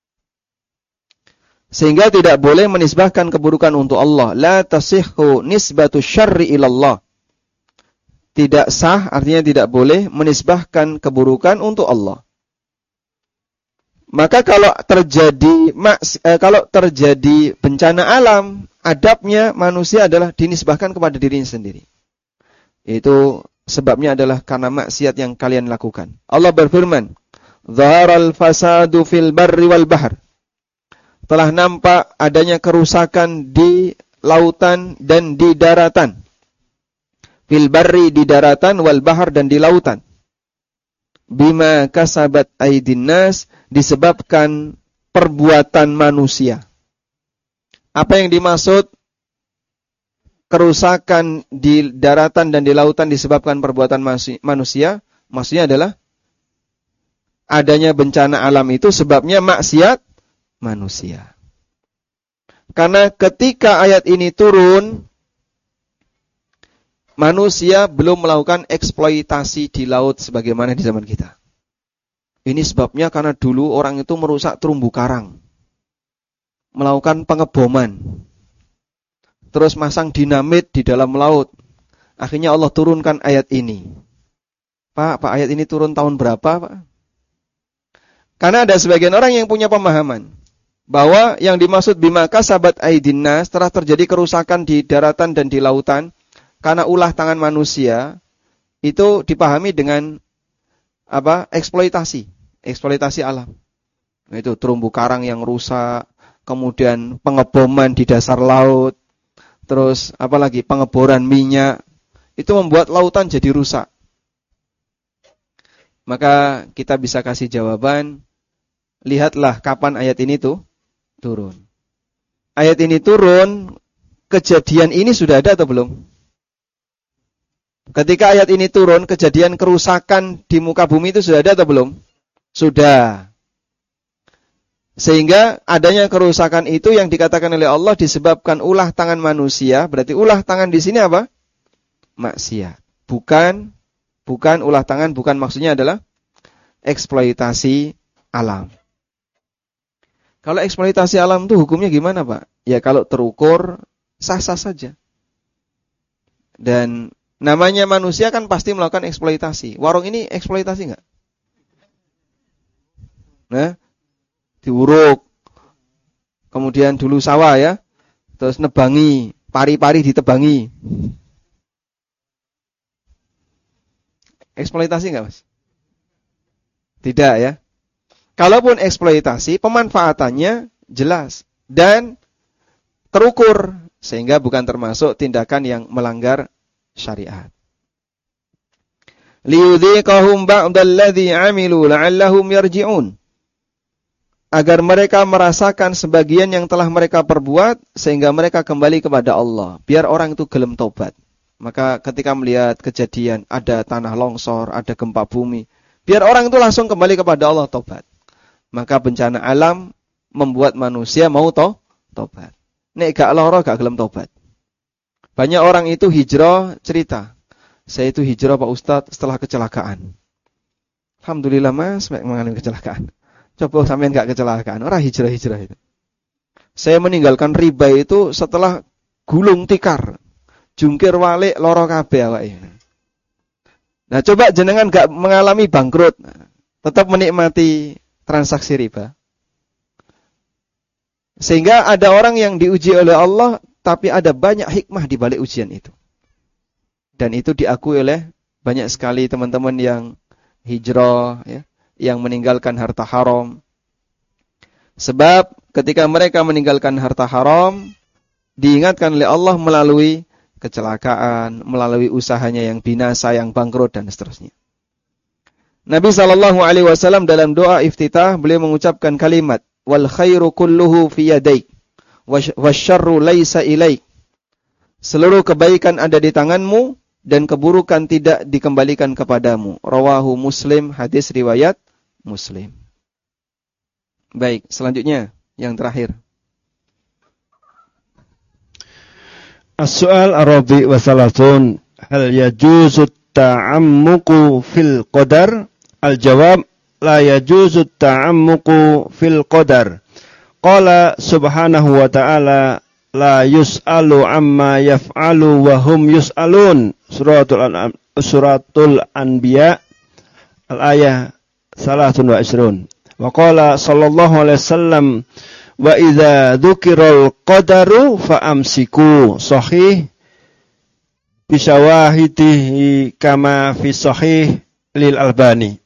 Speaker 2: Sehingga tidak boleh menisbahkan keburukan untuk Allah. La tasihhu nisbatu syarri ilallah. Tidak sah, artinya tidak boleh menisbahkan keburukan untuk Allah. Maka kalau terjadi eh, kalau terjadi bencana alam, adabnya manusia adalah dinisbahkan kepada dirinya sendiri. Itu sebabnya adalah karena maksiat yang kalian lakukan. Allah berfirman, "Dhaharal fasadu fil barri wal bahr." Telah nampak adanya kerusakan di lautan dan di daratan. Fil barri di daratan, wal bahr dan di lautan. Bima kasabat aydin nas, disebabkan perbuatan manusia. Apa yang dimaksud kerusakan di daratan dan di lautan disebabkan perbuatan manusia? Maksudnya adalah adanya bencana alam itu sebabnya maksiat manusia. Karena ketika ayat ini turun, manusia belum melakukan eksploitasi di laut sebagaimana di zaman kita. Ini sebabnya karena dulu orang itu merusak terumbu karang, melakukan pengeboman, terus masang dinamit di dalam laut, Akhirnya Allah turunkan ayat ini. Pak, Pak ayat ini turun tahun berapa, Pak? Karena ada sebagian orang yang punya pemahaman bahwa yang dimaksud bima kasabat aydin nas, setelah terjadi kerusakan di daratan dan di lautan karena ulah tangan manusia, itu dipahami dengan apa? Eksploitasi, eksploitasi alam. Itu terumbu karang yang rusak, kemudian pengeboman di dasar laut, terus apalagi pengeboran minyak, itu membuat lautan jadi rusak. Maka kita bisa kasih jawaban, lihatlah kapan ayat ini tuh turun. Ayat ini turun, kejadian ini sudah ada atau belum? Ketika ayat ini turun, kejadian kerusakan di muka bumi itu sudah ada atau belum? Sudah. Sehingga adanya kerusakan itu yang dikatakan oleh Allah disebabkan ulah tangan manusia. Berarti ulah tangan di sini apa? Maksiat. Bukan, bukan ulah tangan, bukan maksudnya adalah eksploitasi alam. Kalau eksploitasi alam itu hukumnya gimana, Pak? Ya kalau terukur, sah-sah saja. Dan namanya manusia kan pasti melakukan eksploitasi. Warung ini eksploitasi enggak? Nah, diuruk, kemudian dulu sawah ya, terus nebangi, pari-pari ditebangi. Eksploitasi enggak, Mas? Tidak ya. Kalaupun eksploitasi, pemanfaatannya jelas dan terukur, sehingga bukan termasuk tindakan yang melanggar syariat. Liyudhiqahum ba'dalladzi 'amilu la'allahum yarji'un. Agar mereka merasakan sebagian yang telah mereka perbuat sehingga mereka kembali kepada Allah. Biar orang itu gelem tobat. Maka ketika melihat kejadian ada tanah longsor, ada gempa bumi, biar orang itu langsung kembali kepada Allah tobat. Maka bencana alam membuat manusia mau to tobat. Nek gak loro gak gelem tobat. Banyak orang itu hijrah cerita. Saya itu hijrah Pak Ustadz setelah kecelakaan. Alhamdulillah Mas mengalami kecelakaan. Coba sampean gak kecelakaan, orang hijrah-hijrah itu. Saya meninggalkan riba itu setelah gulung tikar, jungkir walik loro kabeh awake. Nah, coba jenengan gak mengalami bangkrut, tetap menikmati transaksi riba. Sehingga ada orang yang diuji oleh Allah, tapi ada banyak hikmah di balik ujian itu. Dan itu diakui oleh banyak sekali teman-teman yang hijrah, ya, yang meninggalkan harta haram. Sebab ketika mereka meninggalkan harta haram, diingatkan oleh Allah melalui kecelakaan, melalui usahanya yang binasa, yang bangkrut dan seterusnya. Nabi sallallahu alaihi wasallam dalam doa iftitah beliau mengucapkan kalimat wal khairu kulluhu fi yadaik wasyarru laisa ilaik. Seluruh kebaikan ada di tanganmu dan keburukan tidak dikembalikan kepadamu. Rawahu Muslim, hadis riwayat Muslim. Baik, selanjutnya yang terakhir.
Speaker 3: As-su'al ar-rabi' wa salatun, hal yajuzu ta'ammuqu fil qadar? Al-jawab, la yajuzu ta'ammuqu fil qadar. Qala subhanahu wa ta'ala, la yus'alu amma yaf'alu wa hum yus'alun. Suratul An'am, Suratul Anbiya, al-ayah salatun wa isrun. Wa qala sallallahu alaihi wasallam, wa idza dzukiral qadaru fa amsiku. Sahih bisyawahidihi kama fi sahih lil Albani.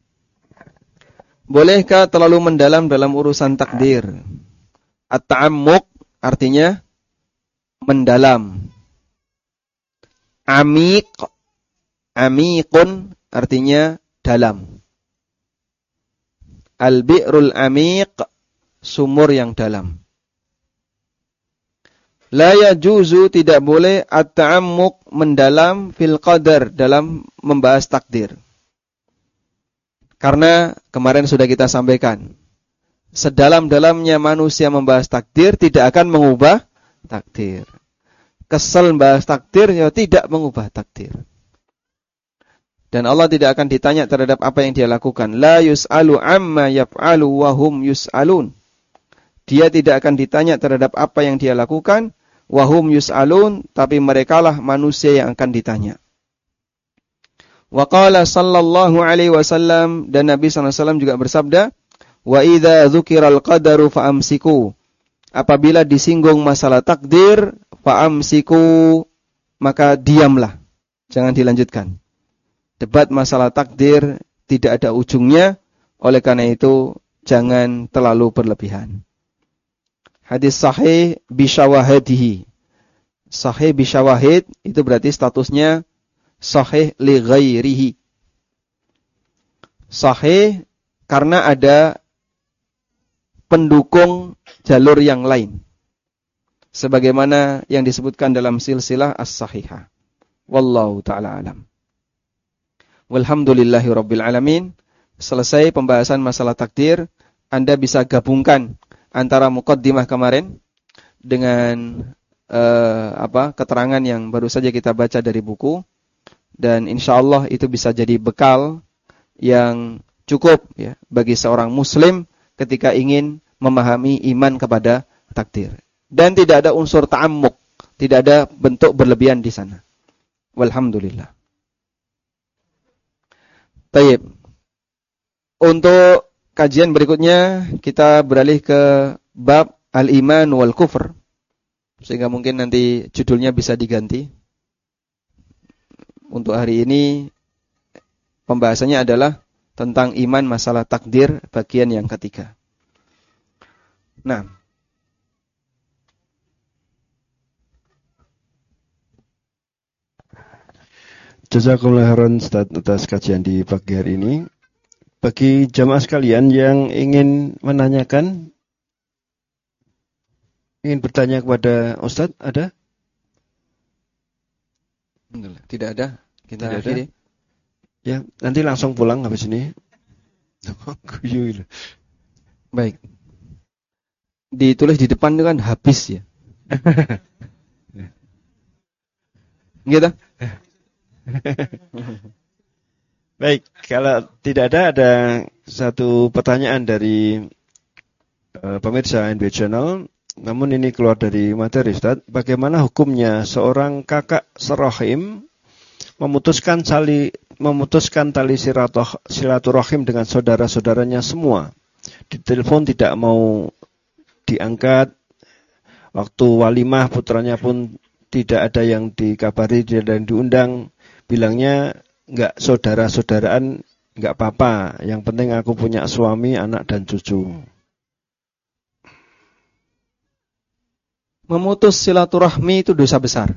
Speaker 2: Bolehkah terlalu mendalam dalam urusan takdir? At-ta'ammuq artinya mendalam. Amiq, amiqun artinya dalam. Al-bi'rul amiq, sumur yang dalam. La yajuzu, tidak boleh at-ta'ammuq, mendalam fil qadar, dalam membahas takdir. Karena kemarin sudah kita sampaikan, sedalam-dalamnya manusia membahas takdir tidak akan mengubah takdir. Kesel membahas takdir ya tidak mengubah takdir. Dan Allah tidak akan ditanya terhadap apa yang dia lakukan. La yus'alu amma yaf'alu wa hum yus'alun. Dia tidak akan ditanya terhadap apa yang dia lakukan, Wahum yus'alun, tapi merekalah manusia yang akan ditanya. Wa qala sallallahu alaihi wasallam, dan Nabi sallallahu alaihi wasallam juga bersabda, wa idza dzukiral qadaru fa'amsiku. Apabila disinggung masalah takdir, fa'amsiku, maka diamlah. Jangan dilanjutkan. Debat masalah takdir tidak ada ujungnya, oleh karena itu jangan terlalu berlebihan. Hadis sahih bisyawahadihi. Sahih bisyawahid itu berarti statusnya sahih li ghairihi. Sahih karena ada pendukung jalur yang lain. Sebagaimana yang disebutkan dalam silsilah as-sahihah. Wallahu ta'ala alam. Walhamdulillahi rabbil alamin. Selesai pembahasan masalah takdir. Anda bisa gabungkan antara muqaddimah kemarin dengan uh, apa keterangan yang baru saja kita baca dari buku. Dan insyaallah itu bisa jadi bekal yang cukup ya bagi seorang muslim ketika ingin memahami iman kepada takdir. Dan tidak ada unsur ta'ammuk, tidak ada bentuk berlebihan di sana. Walhamdulillah. Baik. Untuk kajian berikutnya kita beralih ke bab al-iman wal kufr. Sehingga mungkin nanti judulnya bisa diganti. Untuk hari ini pembahasannya adalah tentang iman masalah takdir bagian yang ketiga. Nah,
Speaker 3: jazakumullah khairan Ustaz atas kajian di pagi hari ini. Bagi jamaah sekalian yang ingin menanyakan, ingin bertanya kepada Ustaz, ada?
Speaker 2: Tidak ada. Kita
Speaker 3: Tidak
Speaker 2: akhiri.
Speaker 3: Ada. Ya, nanti langsung pulang habis ini.
Speaker 2: Baik. Ditulis di depan itu kan habis ya. Gitu.
Speaker 3: Baik, kalau tidak ada ada satu pertanyaan dari uh, pemirsa N B Channel, namun ini keluar dari materi Ustaz. Bagaimana hukumnya seorang kakak serahim memutuskan tali memutuskan tali silaturahim dengan saudara-saudaranya semua? Di telepon tidak mau diangkat, waktu walimah putranya pun tidak ada yang dikabari, tidak ada yang diundang, bilangnya enggak saudara-saudaraan, enggak apa-apa, yang penting aku punya suami, anak dan cucu.
Speaker 2: Memutus silaturahmi itu dosa besar.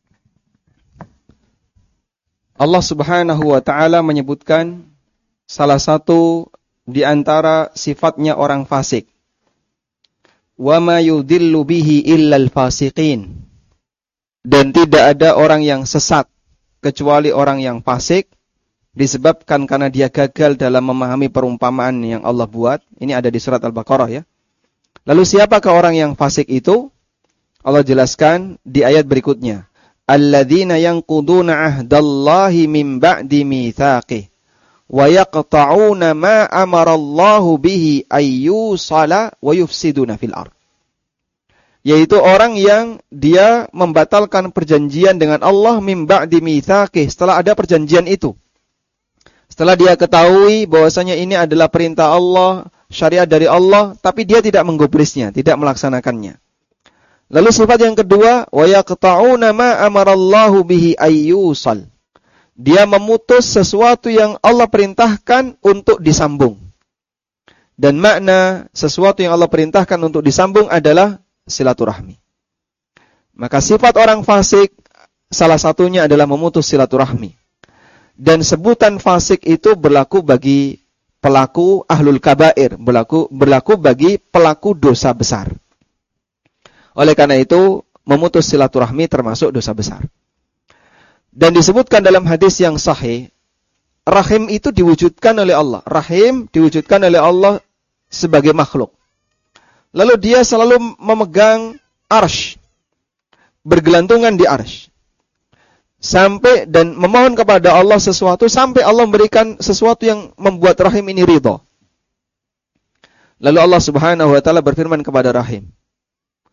Speaker 2: Allah Subhanahu wa taala menyebutkan salah satu di antara sifatnya orang fasik. Wa ma yudillu bihi illal fasiqin. Dan tidak ada orang yang sesat kecuali orang yang fasik, disebabkan karena dia gagal dalam memahami perumpamaan yang Allah buat. Ini ada di surat Al-Baqarah ya. Lalu siapakah orang yang fasik itu? Allah jelaskan di ayat berikutnya. Alladzina yanquduna ahdallahi min ba'di mitsaqih wa yaqta'una ma amarallahu bihi ayyusala wa yufsiduna fil ardh. Yaitu orang yang dia membatalkan perjanjian dengan Allah min ba'di mitsaqih, setelah ada perjanjian itu. Setelah dia ketahui bahwasanya ini adalah perintah Allah, syariat dari Allah, tapi dia tidak menggubrisnya, tidak melaksanakannya. Lalu sifat yang kedua, wa yaqta'una ma amarallahu bihi ayyusal. Dia memutus sesuatu yang Allah perintahkan untuk disambung. Dan makna sesuatu yang Allah perintahkan untuk disambung adalah silaturahmi. Maka sifat orang fasik salah satunya adalah memutus silaturahmi. Dan sebutan fasik itu berlaku bagi pelaku ahlul kabair, berlaku berlaku bagi pelaku dosa besar. Oleh karena itu, memutus silaturahmi termasuk dosa besar. Dan disebutkan dalam hadis yang sahih, rahim itu diwujudkan oleh Allah. Rahim diwujudkan oleh Allah sebagai makhluk. Lalu dia selalu memegang arsy, bergelantungan di arsy. Sampai dan memohon kepada Allah sesuatu, sampai Allah memberikan sesuatu yang membuat rahim ini ridha. Lalu Allah Subhanahu wa taala berfirman kepada rahim,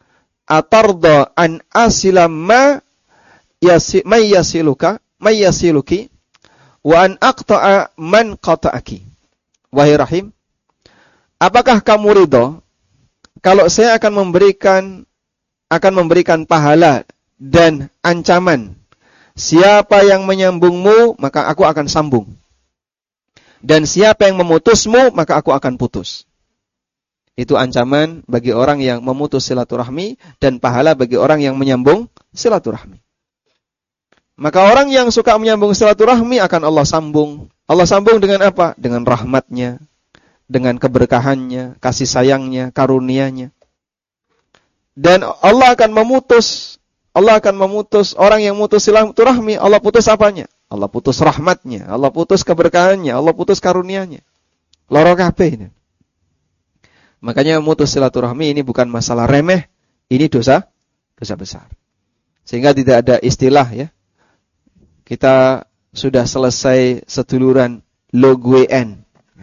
Speaker 2: atarda an asila ma yasi may yasiluka may yasiluki wa an aqta'a man qata'aki. Wahai Rahim, apakah kamu ridho kalau saya akan memberikan akan memberikan pahala dan ancaman, siapa yang menyambungmu maka aku akan sambung, dan siapa yang memutusmu maka aku akan putus. Itu ancaman bagi orang yang memutus silaturahmi dan pahala bagi orang yang menyambung silaturahmi. Maka orang yang suka menyambung silaturahmi akan Allah sambung. Allah sambung dengan apa? Dengan rahmatnya, dengan keberkahannya, kasih sayangnya, karunia-Nya. Dan Allah akan memutus, Allah akan memutus orang yang memutus silaturahmi, Allah putus apanya? Allah putus rahmatnya, Allah putus keberkahannya, Allah putus karunia-Nya. Loro kabeh ini. Makanya memutus silaturahmi ini bukan masalah remeh, ini dosa, dosa besar. Sehingga tidak ada istilah ya. Kita sudah selesai seduluran loguen.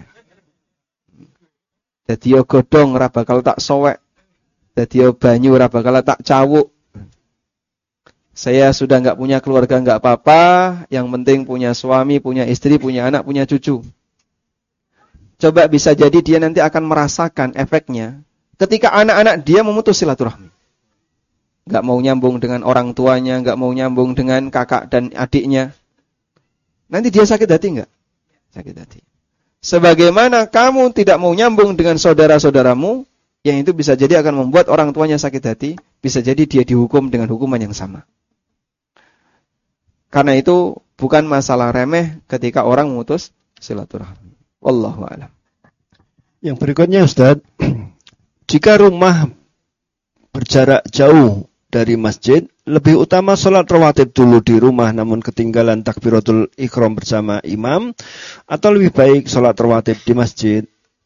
Speaker 2: Dadi yo godhong ora bakal tak sowek. Dadi yo banyu ora bakal tak cawuk. Saya sudah enggak punya keluarga enggak apa-apa, yang penting punya suami, punya istri, punya anak, punya cucu. Coba bisa jadi dia nanti akan merasakan efeknya ketika anak-anak dia memutus silaturahmi. Enggak mau nyambung dengan orang tuanya, enggak mau nyambung dengan kakak dan adiknya. Nanti dia sakit hati enggak? Sakit hati. Sebagaimana kamu tidak mau nyambung dengan saudara-saudaramu, yang itu bisa jadi akan membuat orang tuanya sakit hati, bisa jadi dia dihukum dengan hukuman yang sama. Karena itu bukan masalah remeh ketika orang memutus silaturahmi. Wallahu a'lam.
Speaker 3: Yang berikutnya Ustaz, jika rumah berjarak jauh dari masjid, lebih utama sholat rawatib dulu di rumah namun ketinggalan takbiratul ihram bersama imam, atau lebih baik sholat rawatib di masjid?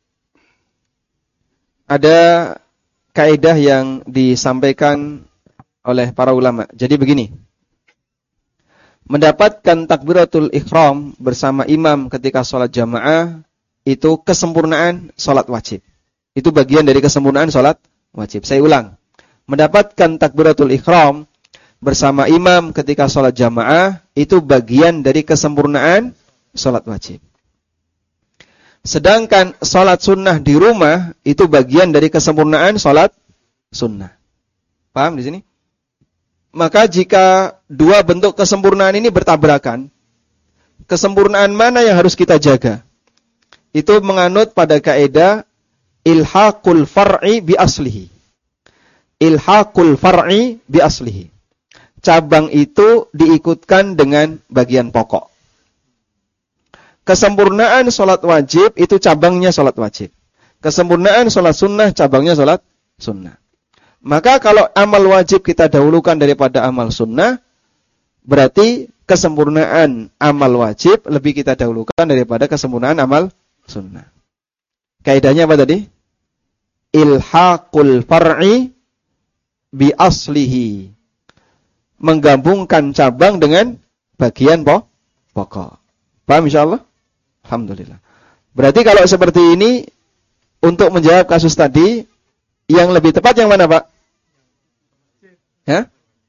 Speaker 2: Ada kaidah yang disampaikan oleh para ulama. Jadi begini, mendapatkan takbiratul ihram bersama imam ketika sholat jamaah itu kesempurnaan sholat wajib. Itu bagian dari kesempurnaan sholat wajib. Saya ulang, mendapatkan takbiratul ihram bersama imam ketika sholat jamaah itu bagian dari kesempurnaan sholat wajib. Sedangkan sholat sunnah di rumah itu bagian dari kesempurnaan sholat sunnah. Paham di sini? Maka jika dua bentuk kesempurnaan ini bertabrakan, kesempurnaan mana yang harus kita jaga? Itu menganut pada kaidah ilhaqul far'i bi aslihi. Ilhaqul far'i bi aslihi. Cabang itu diikutkan dengan bagian pokok. Kesempurnaan sholat wajib itu cabangnya sholat wajib. Kesempurnaan sholat sunnah cabangnya sholat sunnah. Maka kalau amal wajib kita dahulukan daripada amal sunnah, berarti kesempurnaan amal wajib lebih kita dahulukan daripada kesempurnaan amal sunnah. Kaidahnya apa tadi? Ilhaqul far'i bi aslihi. Menggabungkan cabang dengan bagian pokok. Paham insyaallah? Alhamdulillah. Berarti kalau seperti ini, untuk menjawab kasus tadi, yang lebih tepat yang mana, Pak? Ya?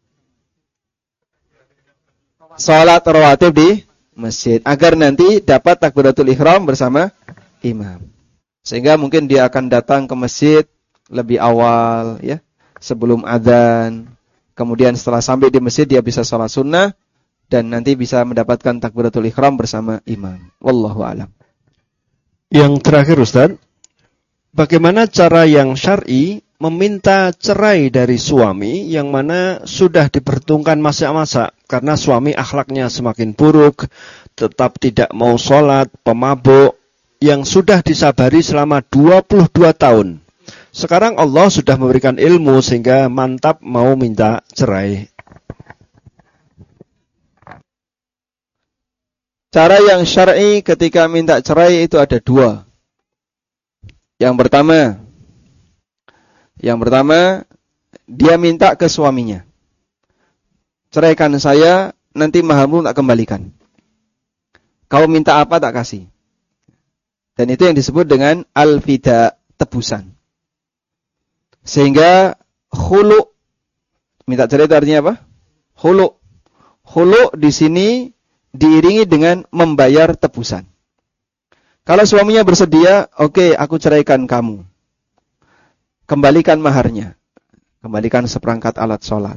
Speaker 2: Salat rawatib di masjid, agar nanti dapat takbiratul ihram bersama imam. Sehingga mungkin dia akan datang ke masjid lebih awal, ya, sebelum adzan. Kemudian setelah sampai di masjid dia bisa salat sunnah dan nanti bisa mendapatkan takbiratul ihram bersama imam. Wallahu a'lam.
Speaker 3: Yang terakhir Ustaz, bagaimana cara yang syar'i meminta cerai dari suami yang mana sudah diperhitungkan masa-masa karena suami akhlaknya semakin buruk, tetap tidak mau sholat, pemabuk, yang sudah disabari selama dua puluh dua tahun. Sekarang Allah sudah memberikan ilmu sehingga mantap mau minta cerai.
Speaker 2: Cara yang syar'i ketika minta cerai itu ada dua. Yang pertama, yang pertama dia minta ke suaminya, ceraikan saya, nanti maharmu tak kembalikan. Kau minta apa tak kasih. Dan itu yang disebut dengan al-fida, tebusan. Sehingga khulu Minta cerai itu artinya apa? Khulu. Khulu di sini diiringi dengan membayar tebusan. Kalau suaminya bersedia, oke, okay, aku ceraikan kamu. Kembalikan maharnya. Kembalikan seperangkat alat sholat.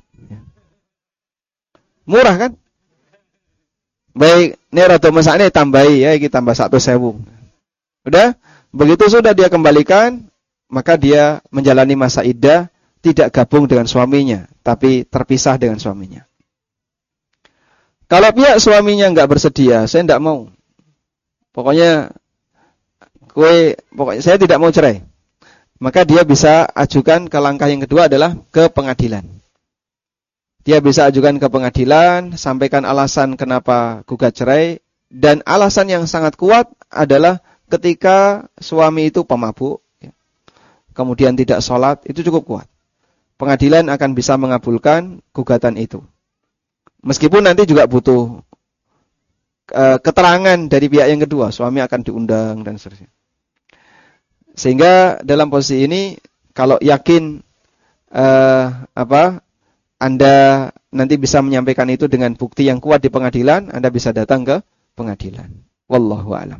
Speaker 2: Murah kan? Baik, ini rada mesakne tambahi ya, kita tambah satu sewu. Udah? Begitu sudah dia kembalikan, maka dia menjalani masa iddah, tidak gabung dengan suaminya, tapi terpisah dengan suaminya. Kalau pihak suaminya enggak bersedia, saya enggak mau. Pokoknya kue, pokoknya saya tidak mau cerai. Maka dia bisa ajukan ke langkah yang kedua adalah ke pengadilan. Dia bisa ajukan ke pengadilan, sampaikan alasan kenapa gugat cerai, dan alasan yang sangat kuat adalah ketika suami itu pemabuk, kemudian tidak sholat, itu cukup kuat. Pengadilan akan bisa mengabulkan gugatan itu. Meskipun nanti juga butuh uh, keterangan dari pihak yang kedua, suami akan diundang dan seterusnya. Sehingga dalam posisi ini, kalau yakin uh, apa Anda nanti bisa menyampaikan itu dengan bukti yang kuat di pengadilan, Anda bisa datang ke pengadilan. Wallahu a'lam.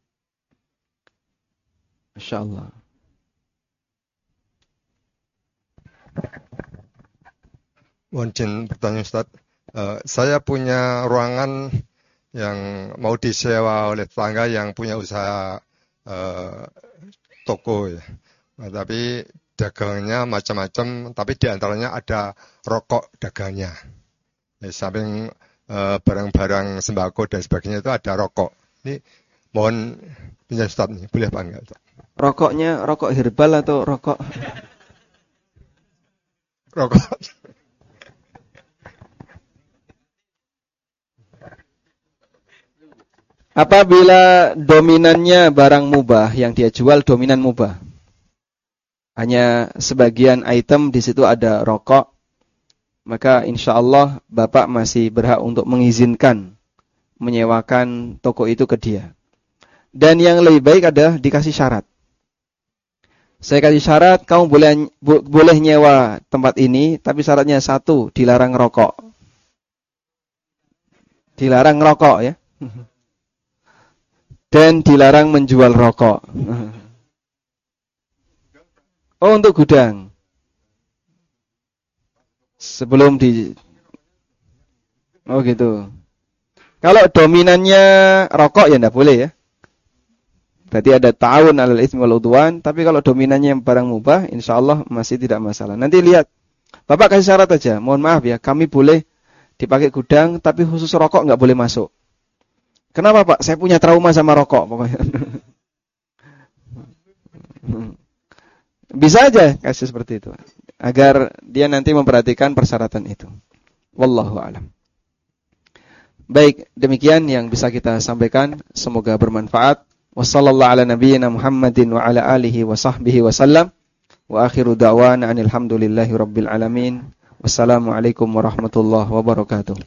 Speaker 2: Masyaallah.
Speaker 4: Mohon izin bertanya Ustaz. Uh, saya punya ruangan yang mau disewa oleh tetangga yang punya usaha uh, toko ya. Nah, tapi dagangnya macam-macam, tapi di antaranya ada rokok dagangnya. Di samping uh, barang-barang sembako dan sebagainya itu ada rokok. Ini mohon penjelasan Ustaz nih, boleh apa enggak Ustaz?
Speaker 2: Rokoknya rokok herbal atau rokok?
Speaker 4: Rokok.
Speaker 2: Apabila dominannya barang mubah yang dia jual dominan mubah, hanya sebagian item di situ ada rokok, maka insya Allah Bapak masih berhak untuk mengizinkan menyewakan toko itu ke dia. Dan yang lebih baik adalah dikasih syarat. Saya kasih syarat, kamu boleh bo, boleh nyewa tempat ini, tapi syaratnya satu, dilarang rokok. Dilarang rokok ya. Dan dilarang menjual rokok. Oh, untuk gudang. Sebelum di Oh gitu. Kalau dominannya rokok ya enggak boleh ya. Berarti ada ta'awun 'alal itsmi wal 'udwan, tapi kalau dominannya barang mubah, insyaallah masih tidak masalah. Nanti lihat. Bapak kasih syarat aja. Mohon maaf ya, kami boleh dipakai gudang tapi khusus rokok enggak boleh masuk. Kenapa Pak? Saya punya trauma sama rokok pokoknya. Bisa aja kasih seperti itu. Agar dia nanti memperhatikan persyaratan itu. Wallahu a'lam. Baik, demikian yang bisa kita sampaikan. Semoga bermanfaat. Wassallallahu ala nabiyyina Muhammadin wa ala alihi wa sahbihi wa sallam. Wa akhiru da'wana anil hamdulillahi rabbil alamin. Wassalamualaikum warahmatullahi wabarakatuh.